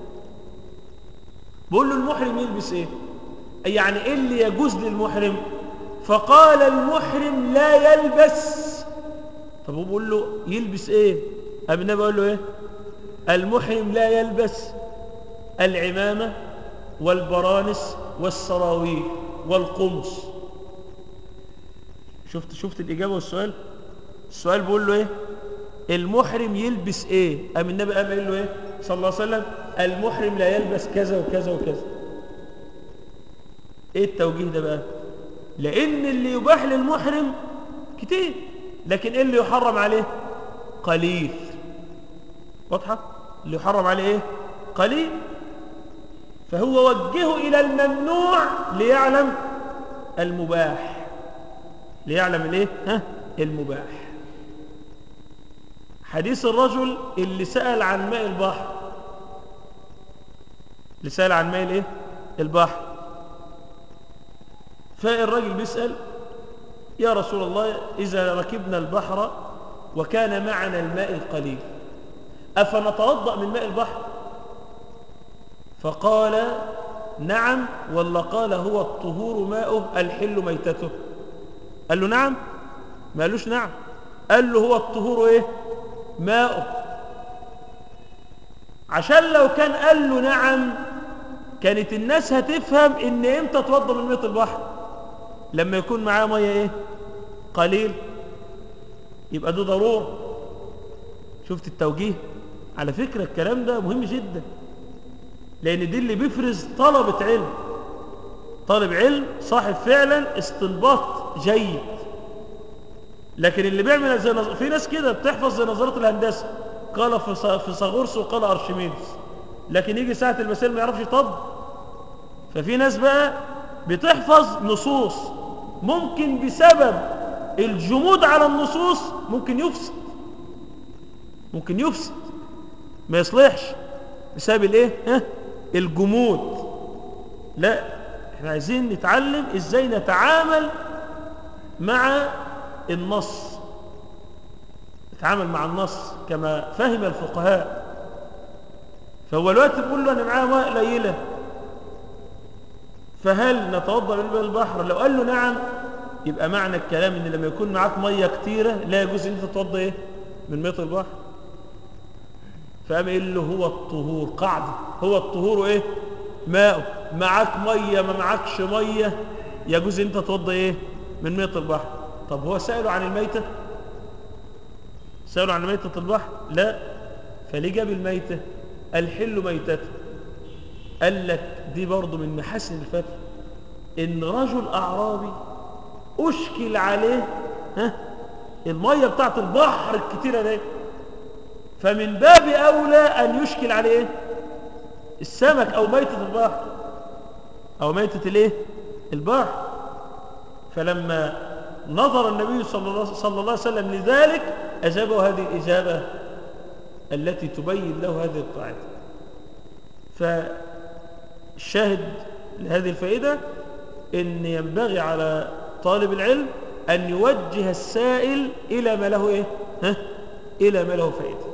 بقول له المحرم يلبس ايه؟ يعني ايه اللي يجوز للمحرم؟ فقال المحرم لا يلبس. طب هو بقول له يلبس ايه؟ قام النبي قال له ايه؟ المحرم لا يلبس العمامة والبرانس والسراويل والقمص. شفت شفت الإجابة والسؤال؟ السؤال بيقول له ايه؟ المحرم يلبس ايه؟ قام النبي قام قال له ايه صلى الله عليه وسلم؟ المحرم لا يلبس كذا وكذا وكذا. ايه التوجيه ده بقى؟ لان اللي يباح للمحرم كتير، لكن ايه اللي يحرم عليه؟ قليل. واضحه؟ اللي يحرم عليه ايه؟ قليل. فهو وجهه الى الممنوع ليعلم المباح، ليعلم الايه؟ ها؟ المباح. حديث الرجل اللي سأل عن ماء البحر، اللي سأل عن ماء الايه؟ البحر. فالرجل بيسأل يا رسول الله إذا ركبنا البحر وكان معنا الماء القليل أفنتوضأ من ماء البحر؟ فقال نعم، ولا قال هو الطهور ماؤه الحل ميتته؟ قال له نعم؟ ما قالوش نعم، قال له هو الطهور ايه؟ ماؤه. عشان لو كان قال له نعم كانت الناس هتفهم ان امتى توضأ من ماء البحر؟ لما يكون معاه ميه ايه؟ قليل، يبقى ده ضرورة. شفت التوجيه؟ على فكرة الكلام ده مهم جدا، لأن دي اللي بيفرز طلبة علم. طالب علم صاحب فعلا استنباط جيد. لكن اللي بيعمل زي نظ... في ناس كده بتحفظ زي نظرية الهندسة، قال في صاغورس وقال أرشميدس، لكن يجي ساعة المسائل ما يعرفش يطبق. ففي ناس بقى بتحفظ نصوص ممكن بسبب الجمود على النصوص ممكن يفسد، ممكن يفسد ما يصلحش بسبب الايه؟ ها؟ الجمود. لا، احنا عايزين نتعلم ازاي نتعامل مع النص، نتعامل مع النص كما فهم الفقهاء. فهو الوقت بيقول له انا معايا ماء قليله، فهل نتوضا من ماء البحر؟ لو قال له نعم يبقى معنى الكلام ان لما يكون معاك ميه كتيره لا يجوز ان انت تتوضى ايه من ميه البحر. فقام قال له هو الطهور قاعده، هو الطهور ايه ماء، معاك ميه ما معاكش ميه يجوز ان انت تتوضى ايه من ميه البحر. طب هو سأله عن الميته؟ سأله عن ميته البحر؟ لا. فليه جاب الميته؟ الحل ميتته. قال لك دي برضه من محاسن الفتح، ان رجل اعرابي اشكل عليه ها الميه بتاعت البحر الكتيره دي، فمن باب اولى ان يشكل عليه ايه السمك او ميته البحر او ميته الايه البحر. فلما نظر النبي صلى الله صلى الله عليه وسلم لذلك اجابه هذه الاجابه التي تبين له هذه القاعده. فالشاهد لهذه الفائده ان ينبغي على طالب العلم أن يوجه السائل إلى ما له إيه؟ ها؟ إلى ما له فائدة.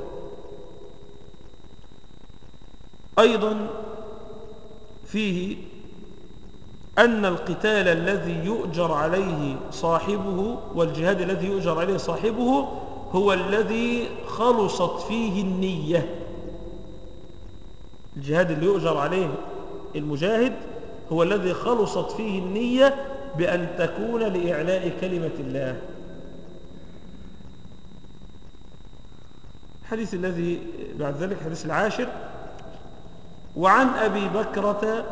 أيضا فيه أن القتال الذي يؤجر عليه صاحبه والجهاد الذي يؤجر عليه صاحبه هو الذي خلصت فيه النية. الجهاد اللي يؤجر عليه المجاهد هو الذي خلصت فيه النية بأن تكون لإعلاء كلمة الله. الحديث الذي بعد ذلك حديث العاشر: وعن أبي بكرة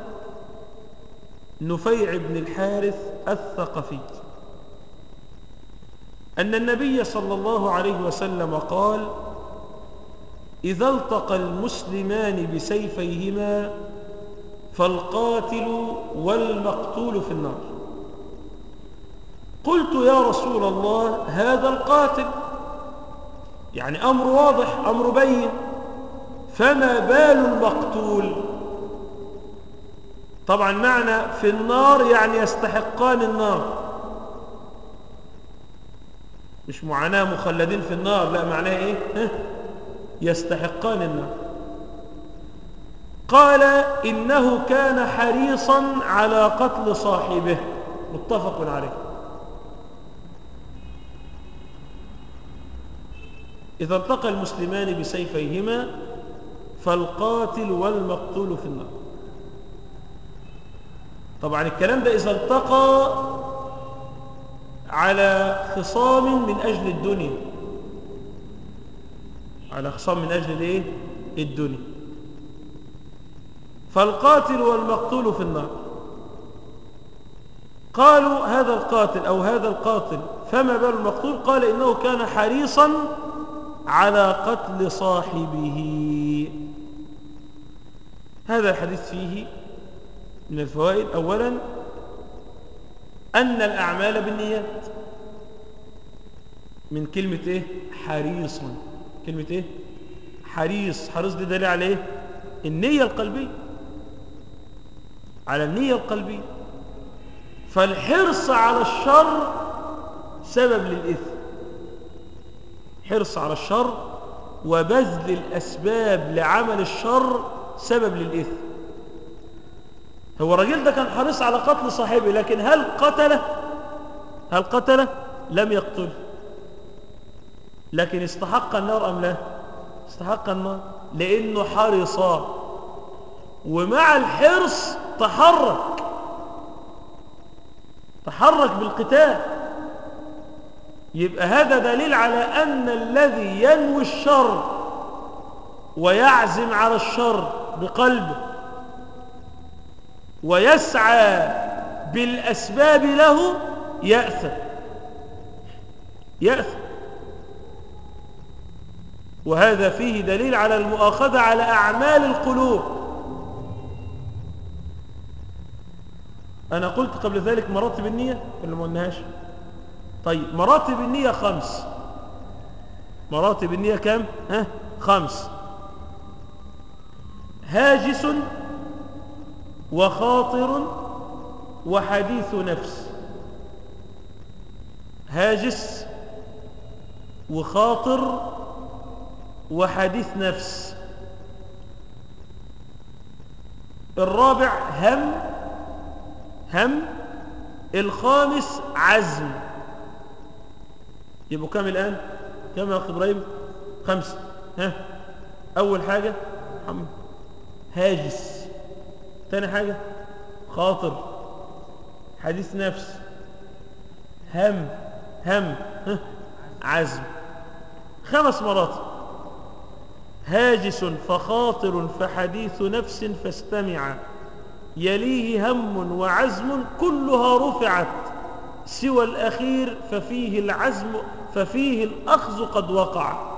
نفيع بن الحارث الثقفي أن النبي صلى الله عليه وسلم قال: إذا التقى المسلمان بسيفيهما فالقاتل والمقتول في النار. قلت يا رسول الله هذا القاتل، يعني أمر واضح أمر بين، فما بال المقتول؟ طبعا معنى في النار يعني يستحقان النار، مش معاناة مخلدين في النار، لا معناه ايه يستحقان النار. قال إنه كان حريصا على قتل صاحبه، متفق عليه. إذا التقى المسلمان بسيفيهما فالقاتل والمقتول في النار. طبعا الكلام ده إذا التقى على خصام من أجل الدنيا، على خصام من أجل الايه الدنيا. فالقاتل والمقتول في النار. قالوا هذا القاتل أو هذا القاتل فما بال المقتول؟ قال إنه كان حريصا على قتل صاحبه. هذا الحديث فيه من الفوائد: أولا أن الأعمال بالنيات، من كلمة إيه حريصا، كلمة إيه حريص. حريص دي دليل على إيه النية القلبية، على النية القلبية. فالحرص على الشر سبب للإثم، حرص على الشر وبذل الأسباب لعمل الشر سبب للإثم. هو الرجل ده كان حريص على قتل صاحبه، لكن هل قتله؟ هل قتله؟ لم يقتله، لكن استحق النار أم لا؟ استحق النار، لأنه حرص، ومع الحرص تحرك تحرك بالقتال. يبقى هذا دليل على أن الذي ينوي الشر ويعزم على الشر بقلبه ويسعى بالأسباب له يأثم يأثم وهذا فيه دليل على المؤاخذة على أعمال القلوب. أنا قلت قبل ذلك مراتب النية ولا ما قلناهاش؟ طيب مراتب النية خمس. مراتب النية كم؟ ها خمس: هاجس وخاطر وحديث نفس. هاجس وخاطر وحديث نفس. الرابع هم هم الخامس عزم. يبقوا كم الآن؟ كم يا أخي إبراهيم؟ خمسة. ها، أول حاجة محمد هاجس، ثاني حاجة خاطر، حديث نفس، هم هم ها؟ عزم. خمس مرات: هاجس فخاطر فحديث نفس فاستمع، يليه هم وعزم كلها رفعت، سوى الأخير ففيه العزم ففيه الأخذ قد وقع.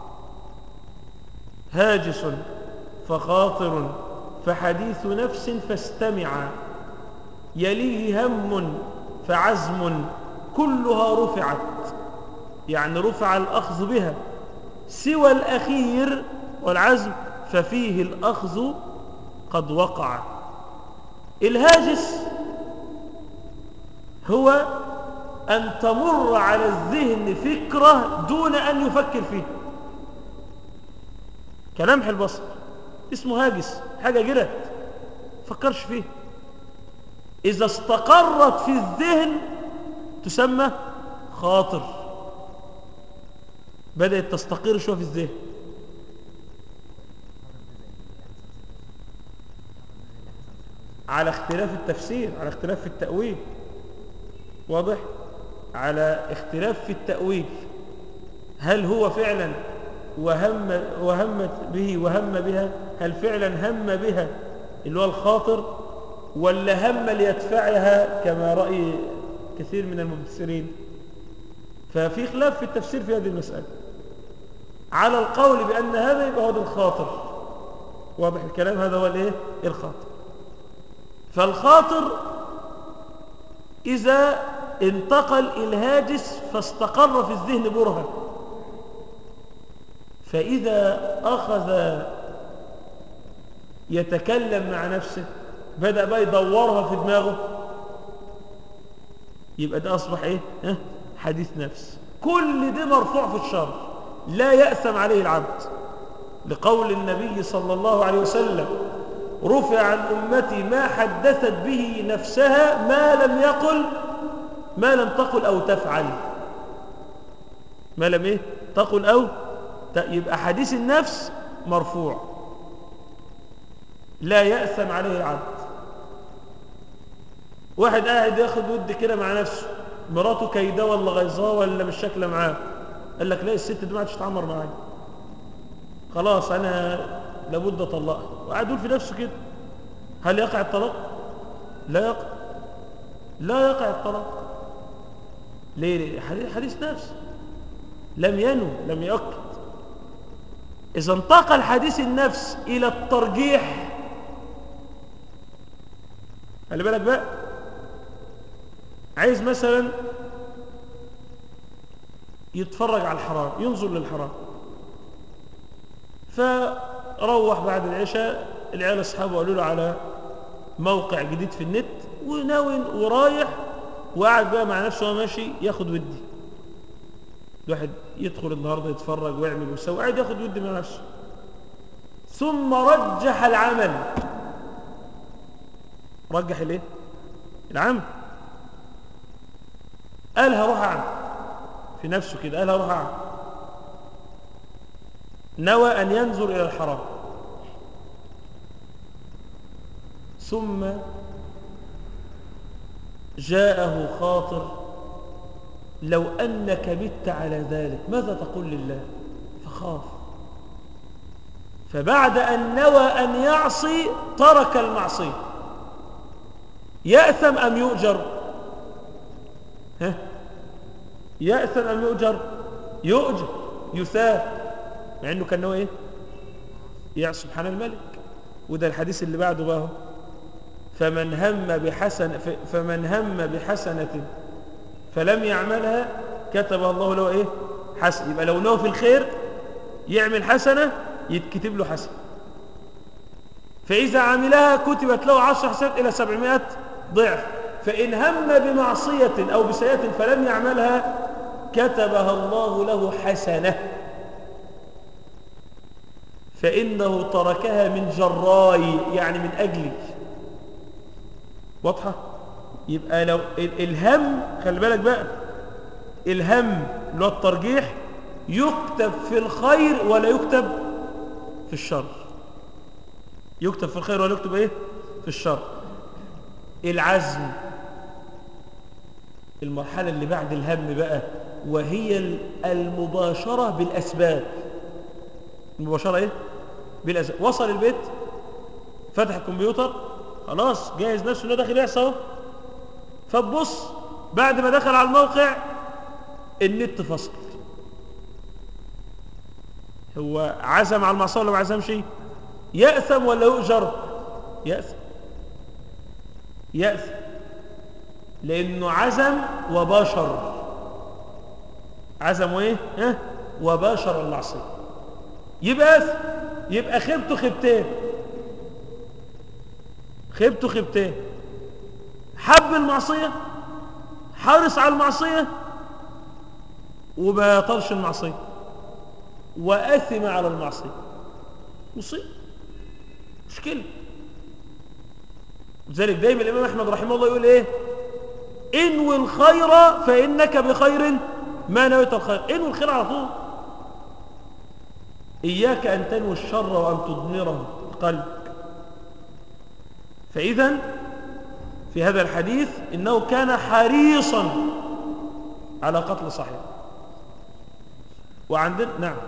هاجس فخاطر فحديث نفس فاستمع، يليه هم فعزم كلها رفعت، يعني رفع الأخذ بها، سوى الأخير والعزم ففيه الأخذ قد وقع. الهاجس هو أن تمر على الذهن فكرة دون أن يفكر فيها، كلمح البصر اسمه هاجس، حاجة جرت فكرش فيها. إذا استقرت في الذهن تسمى خاطر، بدأت تستقر شوية في الذهن. على اختلاف التفسير، على اختلاف في التأويل، واضح؟ على اختلاف في التأويل، هل هو فعلا وهم وهمت به وهم بها، هل فعلا هم بها اللي هو الخاطر، ولا هم ليدفعها كما رأي كثير من المفسرين؟ ففي خلاف في التفسير في هذه المسألة. على القول بأن هذا يبقى هو ده الخاطر، واضح الكلام، هذا هو الايه؟ الخاطر. فالخاطر إذا انتقل الهاجس فاستقر في الذهن برهة، فإذا أخذ يتكلم مع نفسه بدأ بقى يدورها في دماغه، يبقى ده أصبح إيه؟ ها؟ حديث نفس. كل ده مرفوع في الشرع، لا يأثم عليه العبد، لقول النبي صلى الله عليه وسلم: رفع عن أمتي ما حدثت به نفسها ما لم يقل ما لم تقل أو تفعل. ما لم إيه؟ تقل أو ت... يبقى حديث النفس مرفوع، لا يأثم عليه العبد. واحد قاعد ياخد ود كده مع نفسه، مراته كيده ولا غيظاه ولا مش شاكله معاه، قال لك لا، الست دي ما عادش تتعمر معايا، خلاص انا لابد اطلقها، وقاعد يقول في نفسه كده. هل يقع الطلاق؟ لا يقع، لا يقع الطلاق. ليه؟ حديث, حديث نفس، لم ينو، لم يؤكد. اذا انتقل حديث النفس الى الترجيح، خلي بالك بقى، عايز مثلا يتفرج على الحرام، ينظر للحرام، فروح بعد العشاء، العيال اصحابه قالوا له على موقع جديد في النت، وناوي ورايح، وقعد بقى مع نفسه وهو ماشي ياخد ودي. الواحد يدخل النهارده يتفرج ويعمل ويسوي، قاعد ياخد ودي مع نفسه، ثم رجح العمل. رجح الايه؟ العمل. قال هروح اعمل في نفسه كده، قال هروح اعمل، نوى ان ينظر الى الحرام، ثم جاءه خاطر: لو انك مت على ذلك ماذا تقول لله؟ فخاف، فبعد ان نوى ان يعصي ترك المعصيه. يأثم ام يؤجر؟ ها؟ يأثم ام يؤجر؟ يؤجر، يثاب، مع انه كان نوى ايه؟ يعصي سبحان الملك. وده الحديث اللي بعده بقى، فمن هم بحسنة فمن هم بحسنة فلم يعملها كتبها الله له ايه؟ حسنة. يبقى لو نوى في الخير يعمل حسنة يتكتب له حسنة، فإذا عملها كتبت له عشر حسنات إلى سبعمائة ضعف. فإن هم بمعصية أو بسيئة فلم يعملها كتبها الله له حسنة، فإنه تركها من جراي، يعني من أجلي. واضحة؟ يبقى لو ال- الهم، خلي بالك بقى، الهم اللي هو الترجيح يكتب في الخير ولا يكتب في الشر. يكتب في الخير ولا يكتب ايه في الشر. العزم، المرحلة اللي بعد الهم بقى، وهي المباشرة بالأسباب. المباشرة ايه بالأسباب. وصل البيت، فتح الكمبيوتر، خلاص جاهز نفسه انه داخل يحصل اهو، فبص بعد ما دخل على الموقع النت فصل. هو عزم على المعصية ولا ما عزمش؟ يأثم ولا يؤجر؟ يأثم. يأثم لأنه عزم وباشر. عزم وايه ها وباشر المعصية، يبقى أثم. يبقى خبته خبتين، خبته خبتين. حب المعصية، حرص على المعصية وما طرش المعصية، وأثم على المعصية. مصيبة، مشكلة. لذلك دايما الإمام أحمد رحمه الله يقول إيه؟ انوي الخير فإنك بخير ما نويت الخير. انوي الخير على طول. إياك أن تنوي الشر وأن تضمره قلبك. فإذا في هذا الحديث إنه كان حريصا على قتل صاحبه. وعندنا نعم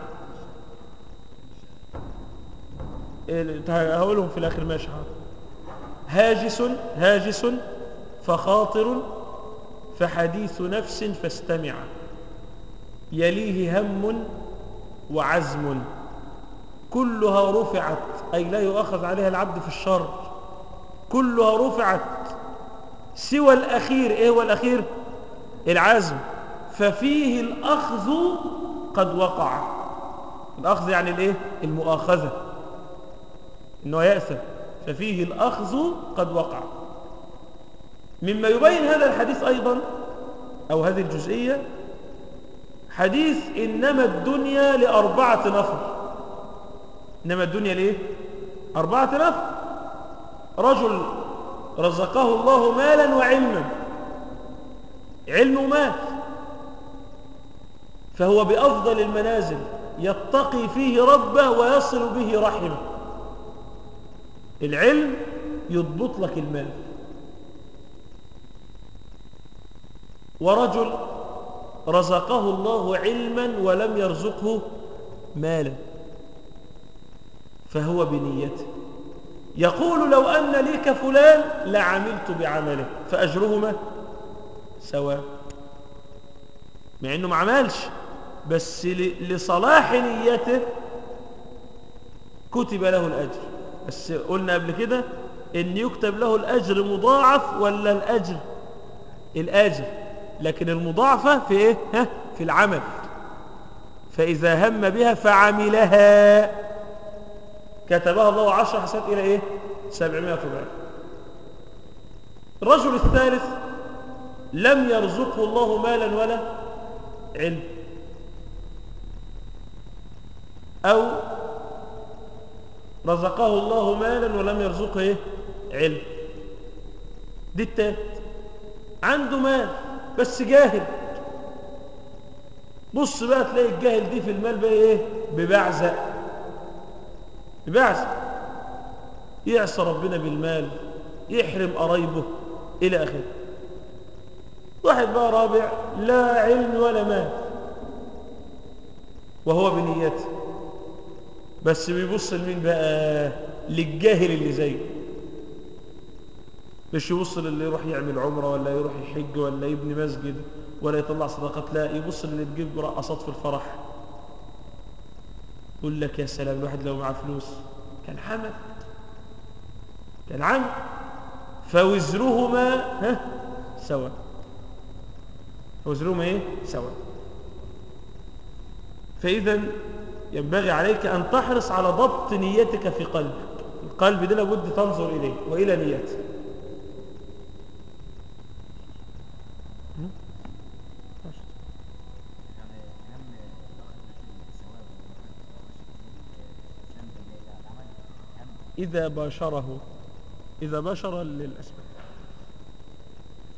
هقولهم في الآخر ماشي. هاجس هاجس فخاطر فحديث نفس فاستمع، يليه هم وعزم، كلها رفعت، أي لا يؤخذ عليها العبد في الشر، كلها رفعت سوى الأخير. إيه هو الأخير؟ العزم. ففيه الأخذ قد وقع. الأخذ يعني الإيه؟ المؤاخذة، إنه يأثم. ففيه الأخذ قد وقع. مما يبين هذا الحديث أيضا أو هذه الجزئية حديث إنما الدنيا لأربعة نفر. إنما الدنيا ليه؟ أربعة نفر. رجل رزقه الله مالا وعلما، علم ومال، فهو بأفضل المنازل، يتقي فيه ربه ويصل به رحمه. العلم يضبط لك المال. ورجل رزقه الله علما ولم يرزقه مالا، فهو بنيته يقول لو أن لي كفلان لعملت بعمله فأجرهما سواء، مع أنه ما عملش، بس لصلاح نيته كتب له الأجر. بس قلنا قبل كده إن يكتب له الأجر مضاعف ولا الأجر الأجر، لكن المضاعفة في إيه؟ ها؟ في العمل. فإذا هم بها فعملها كتبها الله عشر حسنات إلى إيه؟ سبعمائة ضعف. الرجل الثالث لم يرزقه الله مالا ولا علم، أو رزقه الله مالا ولم يرزقه إيه؟ علم. دي التالت عنده مال بس جاهل. بص بقى تلاقي الجاهل دي في المال بقى إيه؟ ببعزق ببعزق، يعصى ربنا بالمال، يحرم قرايبه إلى آخره. واحد بقى رابع لا علم ولا مال وهو بنيته، بس بيبص لمين بقى؟ للجاهل اللي زيه. مش يبص للي يروح يعمل عمره ولا يروح يحج ولا يبني مسجد ولا يطلع صدقات، لا، يبص للي تجيب رقصات في الفرح. يقول لك يا سلام الواحد لو معاه فلوس كان عمل كان عمل فوزرهما ها سواء. فوزرهما ايه سواء. فإذا ينبغي عليك أن تحرص على ضبط نيتك في قلبك. القلب ده لابد تنظر إليه وإلى نيته. يعني هم الأخذ في الثواب والأخذ في الذنب اللي هي العمل هم إذا باشره إذا باشر للأسباب.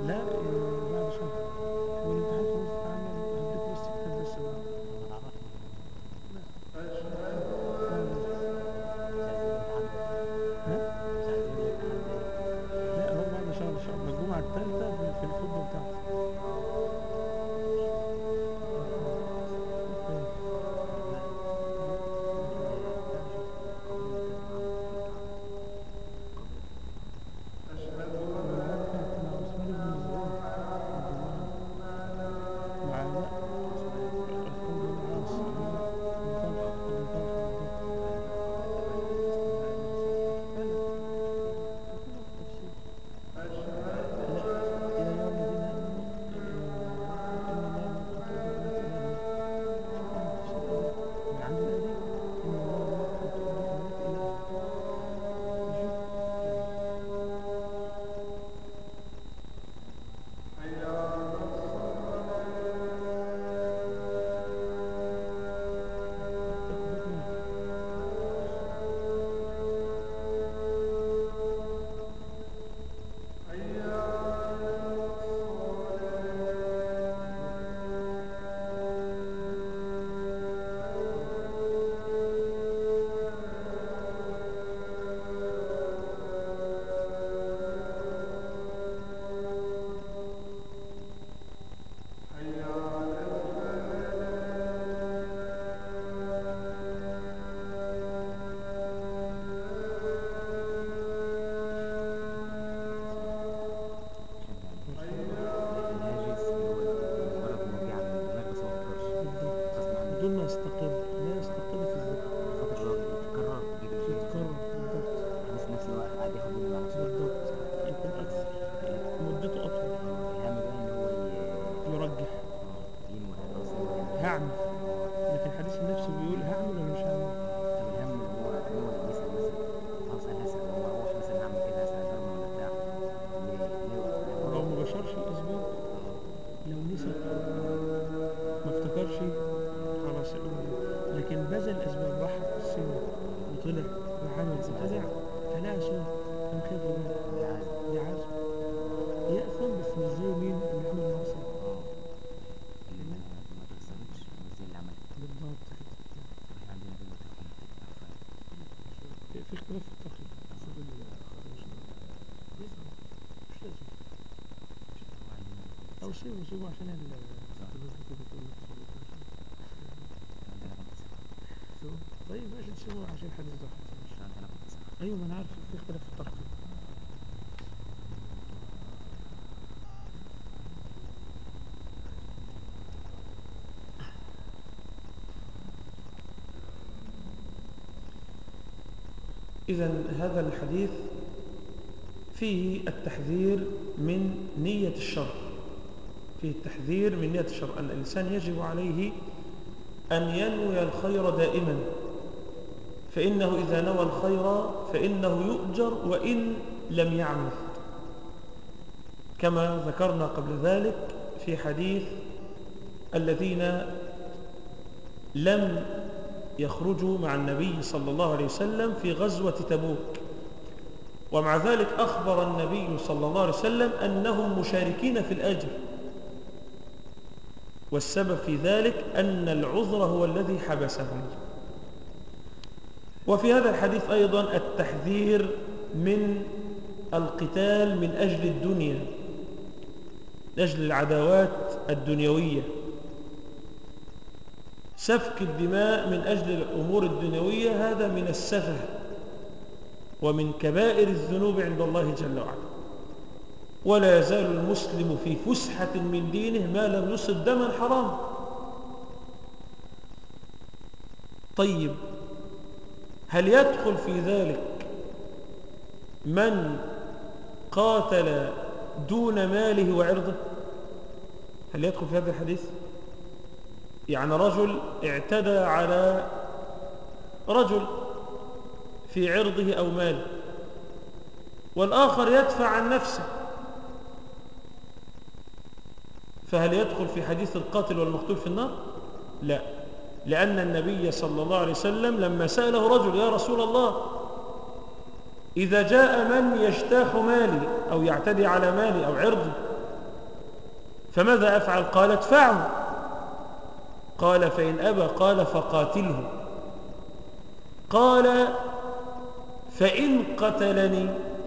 لا آه، بعد شهر. والامتحان خلاص اتعمل، هديك بس كتاب بس النهارده. طب ما تعرفني لا مش عايزين الامتحان ده ها؟ مش عايزين الامتحان ده لا هو بعد شهر ان شاء الله، الجمعه الثالثه في في الخطبه بتاعتي. اوكي. القبر اللي كان معاهم في الكعبة قبر الروايات كانت مع عثمان بن مزعون رضي الله عنه. مع لا عثمان بن عثمان بن العاص اللي هو ابن طلحه ابن طلحه بالضبط. قال ده القبر اللي كان معاهم في لا الإسلام. لا صح. لا لا كتبها في التفسير. لا يا ايها الذين امنوا آه، ان الله وملائكته يصلون على النبي. شوف عند تفسير الايه من عند الايه دي، ان الله وملائكته يصلون الى اخره. ماشي. تاخد منها. شوف يعني الهاجس اللي هو مجرد ان هو بيعمل الدماغ بس ما افتكرش بالضبط. غصب عنه بدون ما يستقر، لا يستقر في الذهن. عشان خاطر اللي هو يتكرر ويجي ويجي مثلا يتكرر بالضبط. يحس نفسه ان هو قاعد ياخد دنيا مع نفسه بالضبط يكون اكثر، مدته اطول. اه الهم بقى ان هو ي... يرجح. اه ينوي خلاص ان هو يعمل هعمل. اه لكن حديث النفس بيقول هعمل ولا مش هعمل. اه طب الهم اللي هو ان هو يسأل مثلا خلاص انا هسأل لما اروح مثلا هعمل كده هسأل ضربة ولا بتاع ل- لو لو هو لو ما بشرش الاسباب، اه لو نسي اه ما افتكرش، خلاص يبقى موجود. لكن بذل الاسباب، راح السينما اه وطلع وعمل اسمه وطلع عزم فلقى سوء، قام خاف وجاب. دي عزم دي عزم. يأثم بس مش زي مين اللي عمل معصية. اه اللي تمام. ما ما تحصلتش مش زي اللي عملها بالضبط كده. طب احنا عندنا دلوقتي رقم أحفاد في في اختلاف في التقييم. شوف الخارج مش لازم. هو عندنا رقم او تسعة سيبه سيبه عشان ال- صح الناس بتيجي تقول لك خلاص عشان عندنا رقم تسعة سيبه. طيب ماشي تسيبه عشان الحديث ده خلاص ماشي. عندنا رقم تسعة ايوه ما انا عارف في اختلاف في الترقيم. إذا هذا الحديث فيه التحذير من نية الشر. فيه التحذير من نية الشر، أن الإنسان يجب عليه أن ينوي الخير دائما، فإنه إذا نوى الخير فإنه يؤجر وإن لم يعمل، كما ذكرنا قبل ذلك في حديث الذين لم يخرجوا مع النبي صلى الله عليه وسلم في غزوة تبوك، ومع ذلك أخبر النبي صلى الله عليه وسلم أنهم مشاركين في الأجر، والسبب في ذلك أن العذر هو الذي حبسهم. وفي هذا الحديث أيضا التحذير من القتال من أجل الدنيا، من أجل العداوات الدنيوية، سفك الدماء من أجل الأمور الدنيوية، هذا من السفه ومن كبائر الذنوب عند الله جل وعلا. ولا يزال المسلم في فسحة من دينه ما لم يصب دما حراما. طيب هل يدخل في ذلك من قاتل دون ماله وعرضه؟ هل يدخل في هذا الحديث؟ يعني رجل اعتدى على رجل في عرضه أو ماله، والآخر يدفع عن نفسه، فهل يدخل في حديث القاتل والمقتول في النار؟ لا، لأن النبي صلى الله عليه وسلم لما سأله رجل يا رسول الله إذا جاء من يجتاح مالي أو يعتدي على مالي أو عرضي فماذا أفعل؟ قال ادفعه. قال فإن أبى قال فقاتله. قال فإن قتلني،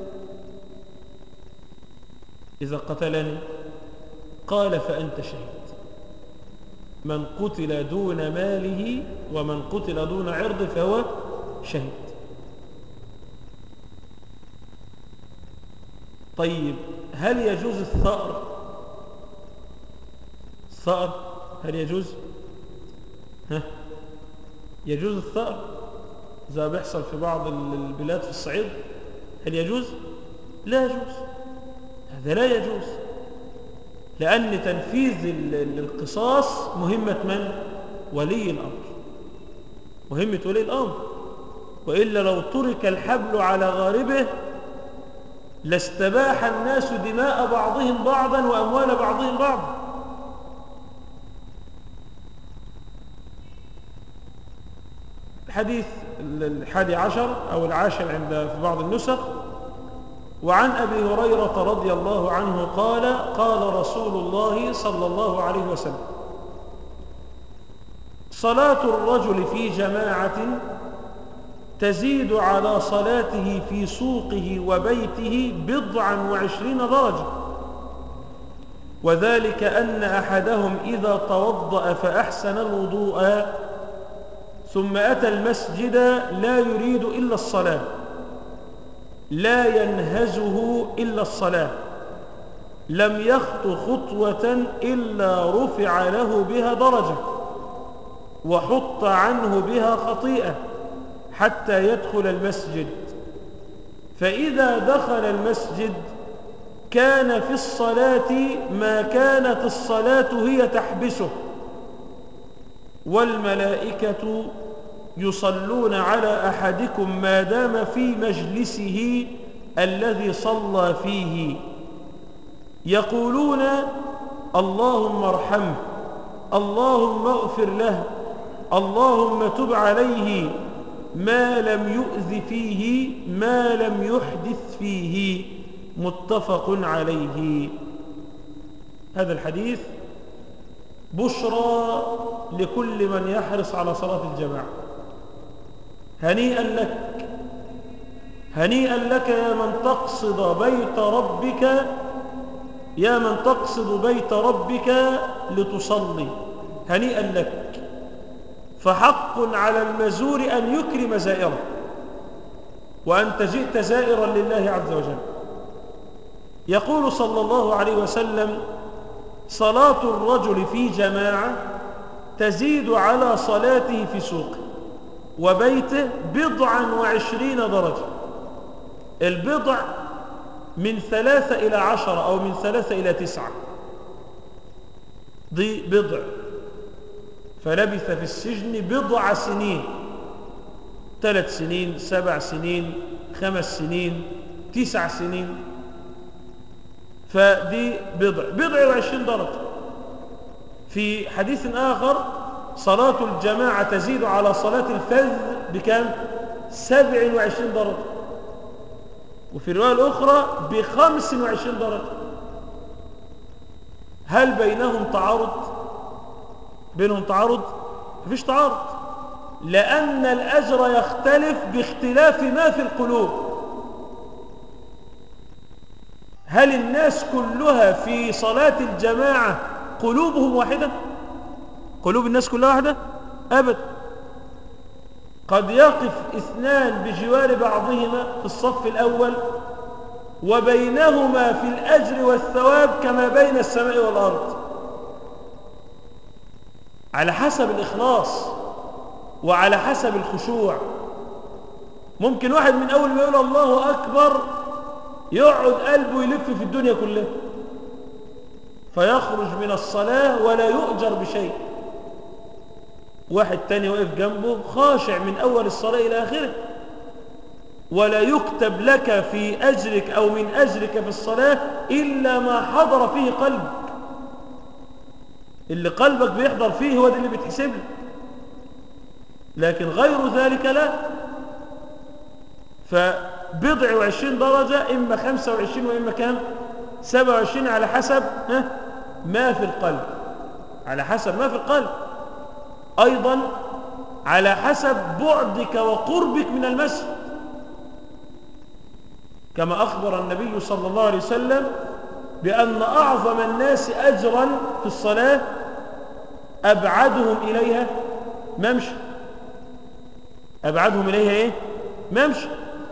إذا قتلني قال فأنت شهيد. من قتل دون ماله ومن قتل دون عرضه فهو شهيد. طيب هل يجوز الثأر؟ الثأر هل يجوز؟ ها؟ يجوز الثأر إذا بيحصل في بعض البلاد في الصعيد، هل يجوز؟ لا يجوز، هذا لا يجوز، لأن تنفيذ القصاص مهمة من؟ ولي الأمر، مهمة ولي الأمر. وإلا لو ترك الحبل على غاربه لاستباح الناس دماء بعضهم بعضا وأموال بعضهم بعضا. الحديث الحادي عشر أو العاشر عند في بعض النسخ: وعن أبي هريرة رضي الله عنه قال: قال رسول الله صلى الله عليه وسلم: صلاة الرجل في جماعة تزيد على صلاته في سوقه وبيته بضعا وعشرين درجة، وذلك أن أحدهم إذا توضأ فأحسن الوضوء ثم أتى المسجد لا يريد إلا الصلاة، لا ينهزه إلا الصلاة، لم يخط خطوة إلا رفع له بها درجة وحط عنه بها خطيئة حتى يدخل المسجد، فإذا دخل المسجد كان في الصلاة ما كانت الصلاة هي تحبسه، والملائكة يصلون على أحدكم ما دام في مجلسه الذي صلى فيه، يقولون: اللهم ارحمه، اللهم اغفر له، اللهم تب عليه، ما لم يؤذ فيه، ما لم يحدث فيه. متفق عليه. هذا الحديث بشرى لكل من يحرص على صلاة الجماعة. هنيئا لك، هنيئا لك يا من تقصد بيت ربك، يا من تقصد بيت ربك لتصلي، هنيئا لك. فحق على المزور أن يكرم زائره، وأنت جئت زائرا لله عز وجل. يقول صلى الله عليه وسلم: صلاة الرجل في جماعة تزيد على صلاته في سوقه وبيته بضعا وعشرين درجة. البضع من ثلاثة إلى عشرة أو من ثلاثة إلى تسعة، دي بضع. فلبث في السجن بضع سنين، ثلاث سنين، سبع سنين، خمس سنين، تسع سنين. فدي بضع بضع وعشرين درجة. في حديث آخر: صلاة الجماعة تزيد على صلاة الفذ بكم؟ سبع وعشرين درجة. وفي الرواية الأخرى بخمس وعشرين درجة. هل بينهم تعارض؟ بينهم تعارض؟ مفيش تعارض، لأن الأجر يختلف باختلاف ما في القلوب. هل الناس كلها في صلاة الجماعة قلوبهم واحدة؟ قلوب الناس كلها واحدة؟ أبدا. قد يقف اثنان بجوار بعضهما في الصف الأول وبينهما في الأجر والثواب كما بين السماء والأرض، على حسب الإخلاص وعلى حسب الخشوع. ممكن واحد من أول ما يقول الله أكبر يقعد قلبه يلف في الدنيا كلها، فيخرج من الصلاة ولا يؤجر بشيء. واحد تاني واقف جنبه خاشع من أول الصلاة إلى آخره، ولا يكتب لك في أجرك أو من أجرك في الصلاة إلا ما حضر فيه قلبك. اللي قلبك بيحضر فيه هو ده اللي بتحسب له، لكن غير ذلك لا. فبضع وعشرين درجة، إما خمسة وعشرين وإما كام؟ سبعة وعشرين، على حسب ها ما في القلب، على حسب ما في القلب. أيضا على حسب بعدك وقربك من المسجد، كما أخبر النبي صلى الله عليه وسلم بأن أعظم الناس أجرا في الصلاة أبعدهم إليها ممشى. أبعدهم إليها إيه؟ ممشى.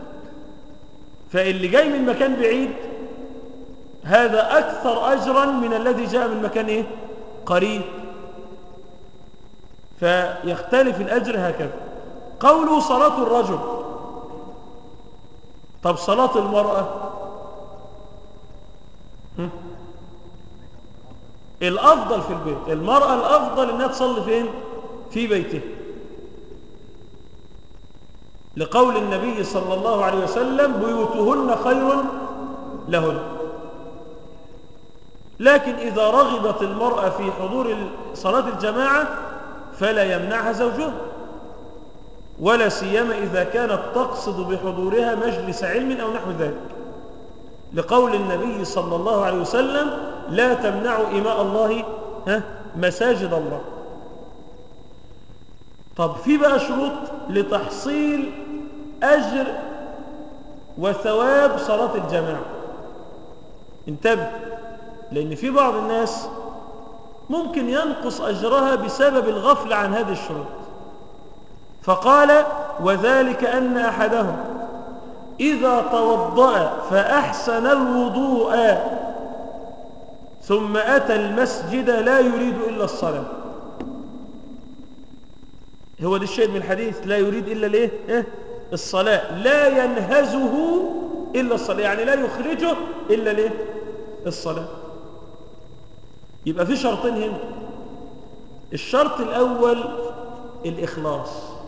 فاللي جاي من مكان بعيد هذا أكثر أجرا من الذي جاء من مكان إيه؟ قريب. فيختلف الأجر هكذا. قوله صلاة الرجل، طب صلاة المرأة؟ هم؟ الأفضل في البيت. المرأة الأفضل أنها تصلي فين؟ في بيته، لقول النبي صلى الله عليه وسلم بيوتهن خير لهن. لكن إذا رغبت المرأة في حضور صلاة الجماعة فلا يمنعها زوجها، ولا سيما إذا كانت تقصد بحضورها مجلس علم أو نحو ذلك، لقول النبي صلى الله عليه وسلم لا تمنعوا إماء الله ها مساجد الله. طب في بقى شروط لتحصيل أجر وثواب صلاة الجماعة. انتبه، لأن في بعض الناس ممكن ينقص أجرها بسبب الغفلة عن هذه الشروط. فقال وذلك أن أحدهم إذا توضأ فأحسن الوضوء ثم أتى المسجد لا يريد إلا الصلاة. هو ده الشيء من الحديث، لا يريد إلا الإيه؟ إيه؟ الصلاة. لا ينهزه إلا الصلاة، يعني لا يخرجه إلا الإيه؟ الصلاة. يبقى في شرطين هنا. الشرط الأول الإخلاص،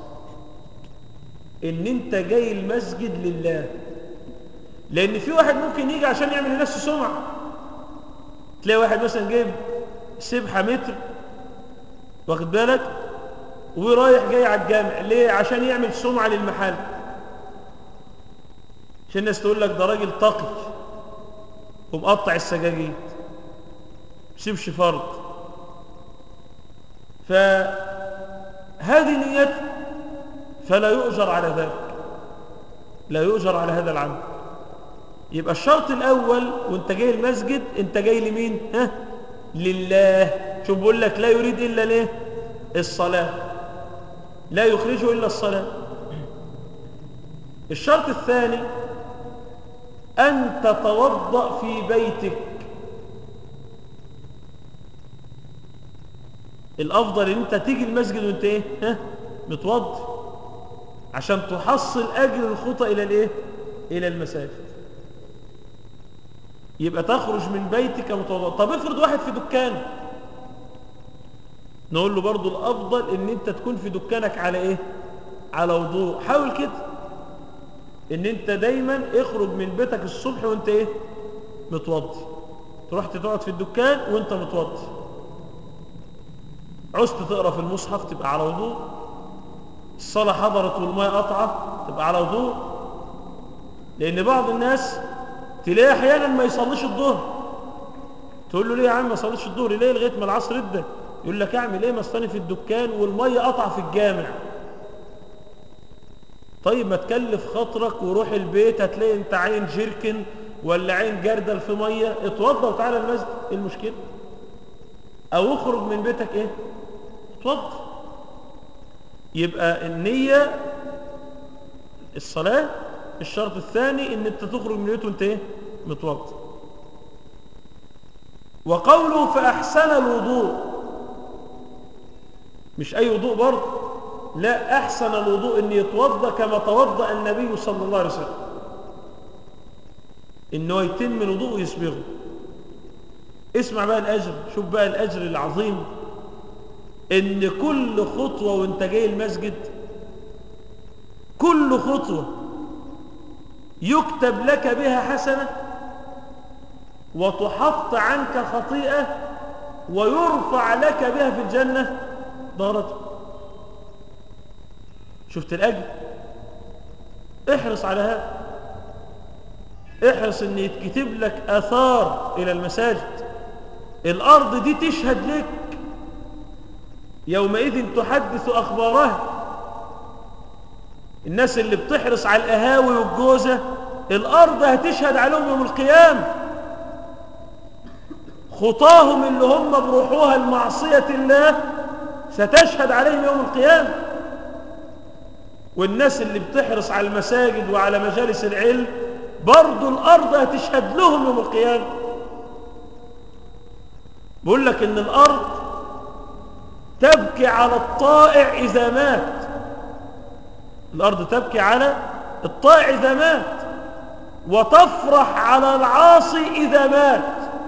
إن أنت جاي المسجد لله. لأن في واحد ممكن يجي عشان يعمل لنفسه سمعة. تلاقي واحد مثلا جايب سبحة متر، واخد بالك، ورايح جاي على الجامع ليه؟ عشان يعمل سمعة للمحل، عشان الناس تقول لك ده راجل تقي ومقطع السجاجيد مسيبش فرض. فهذه نيته، فلا يؤجر على ذلك، لا يؤجر على هذا العمل. يبقى الشرط الأول وانت جاي المسجد انت جاي لمين؟ ها؟ لله. شوف بقول لك لا يريد إلا ليه؟ الصلاة، لا يخرجه إلا الصلاة. الشرط الثاني أن تتوضأ في بيتك. الأفضل أن أنت تيجي المسجد وانت إيه؟ ها؟ متوضي، عشان تحصل أجر الخطى إلى الإيه؟ إلى المساجد. يبقى تخرج من بيتك متوضئ. طب افرض واحد في دكان، نقول له برضو الأفضل ان انت تكون في دكانك على ايه؟ على وضوء. حاول كده ان انت دايما اخرج من بيتك الصبح وانت ايه؟ متوضي. تروح تقعد في الدكان وانت متوضي. عوزت تقرا في المصحف تبقى على وضوء. الصلاة حضرت والماء قطعة تبقى على وضوء. لان بعض الناس تلاقي احيانا ما يصليش الظهر، تقول له ليه يا عم ما صليش الظهر ليه لغايه ما العصر ادى؟ يقول لك اعمل ايه؟ ما استني في الدكان والميه قطع في الجامع. طيب ما تكلف خاطرك وروح البيت، هتلاقي انت عين جيركن ولا عين جردل في ميه، اتوضى وتعالى المسجد. ايه المشكله؟ او اخرج من بيتك ايه؟ اتوضى. يبقى النيه الصلاه. الشرط الثاني ان انت تخرج من بيته وانت ايه؟ متوضى. وقوله فأحسن الوضوء، مش أي وضوء برضه، لا، أحسن الوضوء أن يتوضأ كما توضأ النبي صلى الله عليه وسلم، أنه يتم الوضوء ويسبغه. اسمع بقى الأجر، شوف بقى الأجر العظيم، أن كل خطوة وانت جاي المسجد، كل خطوة يكتب لك بها حسنة وتحط عنك خطيئة ويرفع لك بها في الجنة درجة. شفت الأجر؟ احرص على هذا، احرص ان يتكتب لك آثار إلى المساجد، الأرض دي تشهد لك، يومئذ تحدث أخبارها. الناس اللي بتحرص على القهاوي والجوزة الأرض هتشهد عليهم يوم القيامة. خطاهم اللي هم بروحوها المعصية الله ستشهد عليهم يوم القيامة. والناس اللي بتحرص على المساجد وعلى مجالس العلم برضو الأرض هتشهد لهم يوم القيامة. بقول لك إن الأرض تبكي على الطائع إذا مات. الأرض تبكي على الطائع إذا مات، وتفرح على العاصي إذا مات.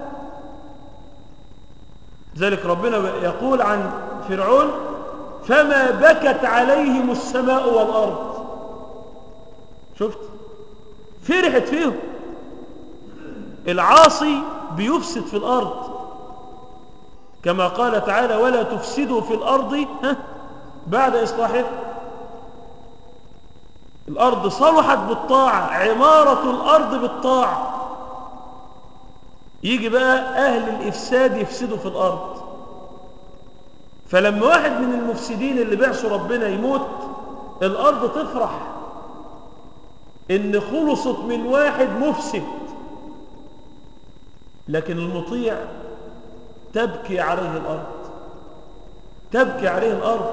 ذلك ربنا يقول عن فرعون: فما بكت عليهم السماء والأرض. شفت؟ فرحت فيهم. العاصي بيفسد في الأرض، كما قال تعالى: ولا تفسدوا في الأرض بعد إصلاحها. الأرض صلحت بالطاعة، عمارة الأرض بالطاعة. يجي بقى أهل الإفساد يفسدوا في الأرض. فلما واحد من المفسدين اللي بيعصوا ربنا يموت، الأرض تفرح إن خلصت من واحد مفسد. لكن المطيع تبكي عليه الأرض، تبكي عليه الأرض.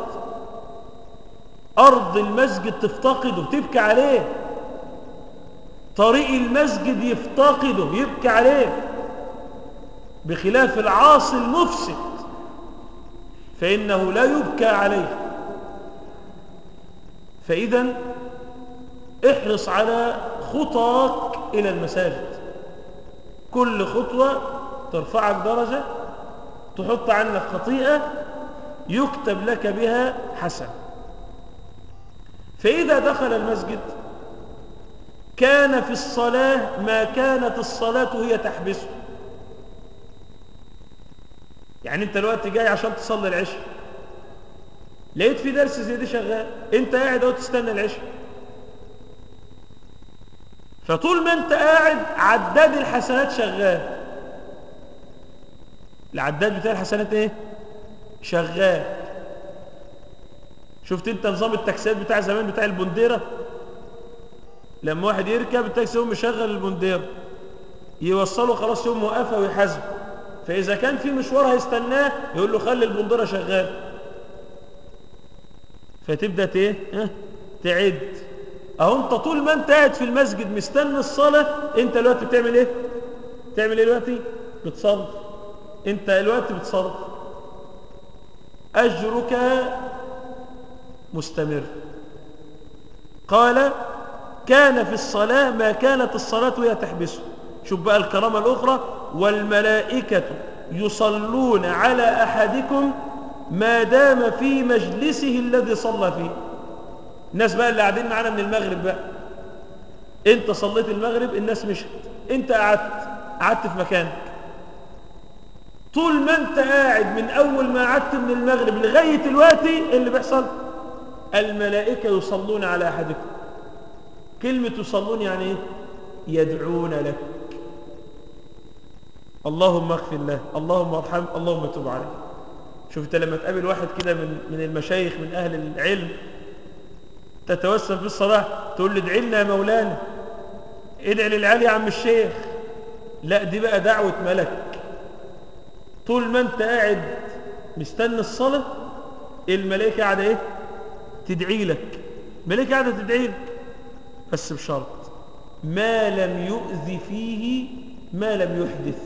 أرض المسجد تفتقده تبكي عليه، طريق المسجد يفتقده يبكي عليه، بخلاف العاصي المفسد فإنه لا يبكى عليه. فإذا احرص على خطاك إلى المساجد. كل خطوة ترفعك درجة، تحط عنك خطيئة، يكتب لك بها حسن. فإذا دخل المسجد كان في الصلاة ما كانت الصلاة هي تحبسه. يعني انت دلوقتي جاي عشان تصلي العشاء، لقيت في درس زي ده شغال، انت قاعد اهو تستنى العشاء. فطول ما انت قاعد عداد الحسنات شغال. العداد بتاع الحسنات ايه؟ شغال. شفت انت نظام التاكسيات بتاع زمان بتاع البنديرة؟ لما واحد يركب التاكسي يقوم مشغل البنديرة، يوصله خلاص يقوم موقفه ويحاسبه. فإذا كان في مشوار هيستناه يقول له خلي البنديرة شغال. فتبدأ ايه؟ اه؟ تعد. اهو انت طول ما انت قاعد في المسجد مستني الصلاة، انت دلوقتي بتعمل ايه؟ بتعمل ايه دلوقتي؟ بتصلي. انت دلوقتي بتصلي، أجرك مستمر. قال: كان في الصلاة ما كانت الصلاة هي تحبسه. شوف بقى الكرامة الأخرى: والملائكة يصلون على أحدكم ما دام في مجلسه الذي صلى فيه. الناس بقى اللي قاعدين معانا من المغرب بقى، انت صليت المغرب، الناس مشت، انت قعدت قعدت في مكانك. طول ما انت قاعد من اول ما قعدت من المغرب لغايه دلوقتي اللي بيحصل الملائكه يصلون على احدكم. كلمه يصلون يعني ايه؟ يدعون لك. اللهم اغفر له، اللهم ارحمه، اللهم تب عليه. شفت لما تقابل واحد كده من من المشايخ من اهل العلم، تتوسل في الصلاه تقول له ادعي لنا يا مولانا، ادعي للعلي يا عم الشيخ. لا، دي بقى دعوه ملك. طول ما انت قاعد مستني الصلاة، الملائكة قاعدة ايه؟ تدعي لك. الملائكة قاعدة تدعي لك، بس بشرط: ما لم يؤذي فيه، ما لم يحدث.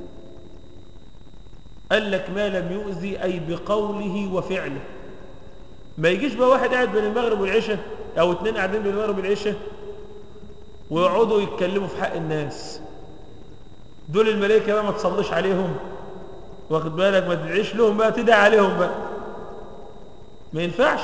قال لك ما لم يؤذي أي بقوله وفعله. ما يجيش بقى واحد قاعد بين المغرب والعشاء، أو اتنين قاعدين بين المغرب والعشاء ويقعدوا يتكلموا في حق الناس. دول الملائكة بقى ما تصليش عليهم، واخد بالك؟ ما تدعيش لهم بقى، تدعي عليهم بقى. ما ينفعش.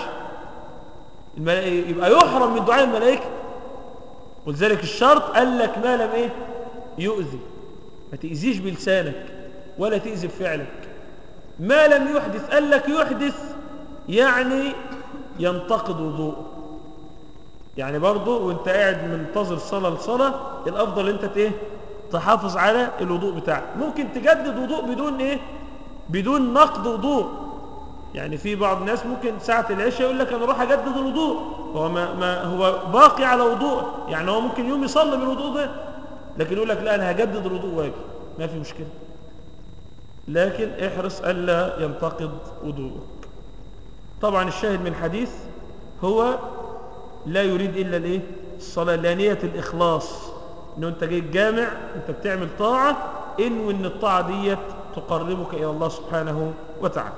يبقى يحرم من دعاء الملائكة. ولذلك الشرط قال لك ما لم ايه؟ يؤذي. ما تأذيش بلسانك ولا تأذي بفعلك. ما لم يحدث، قال لك يحدث يعني ينتقد وضوءه. يعني برضه وانت قاعد منتظر صلاة لصلاة، الافضل انت ايه؟ تحافظ على الوضوء بتاعك. ممكن تجدد وضوء بدون ايه؟ بدون نقض وضوء. يعني في بعض الناس ممكن ساعة العشاء يقول لك انا اروح اجدد الوضوء، هو ما, ما هو باقي على وضوء، يعني هو ممكن يوم يصلي بالوضوء ده، لكن يقول لك لا انا هجدد الوضوء واجي، ما في مشكلة، لكن احرص الا ينتقض وضوءك. طبعا الشاهد من الحديث هو لا يريد الا الايه؟ الصلاة، لا نية الاخلاص، انه انت جاي الجامع انت بتعمل طاعة، انو ان الطاعة ديت تقربك الى الله سبحانه وتعالى.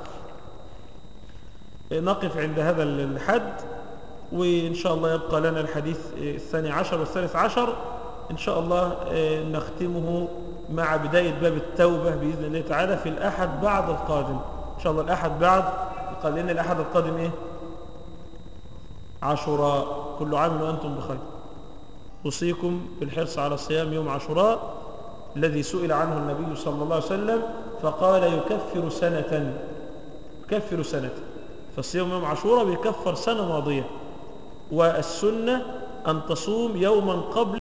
نقف عند هذا الحد، وإن شاء الله يبقى لنا الحديث الثاني عشر والثالث عشر إن شاء الله نختمه مع بداية باب التوبة بإذن الله تعالى في الأحد بعد القادم. إن شاء الله الأحد بعد قال لنا الأحد القادم إيه؟ عاشوراء. كل عام وأنتم بخير. أوصيكم بالحرص على صيام يوم عاشوراء الذي سئل عنه النبي صلى الله عليه وسلم فقال يكفر سنة، يكفر سنة. فالصيام يوم عاشوراء بيكفر سنة ماضية، والسنة أن تصوم يوما قبل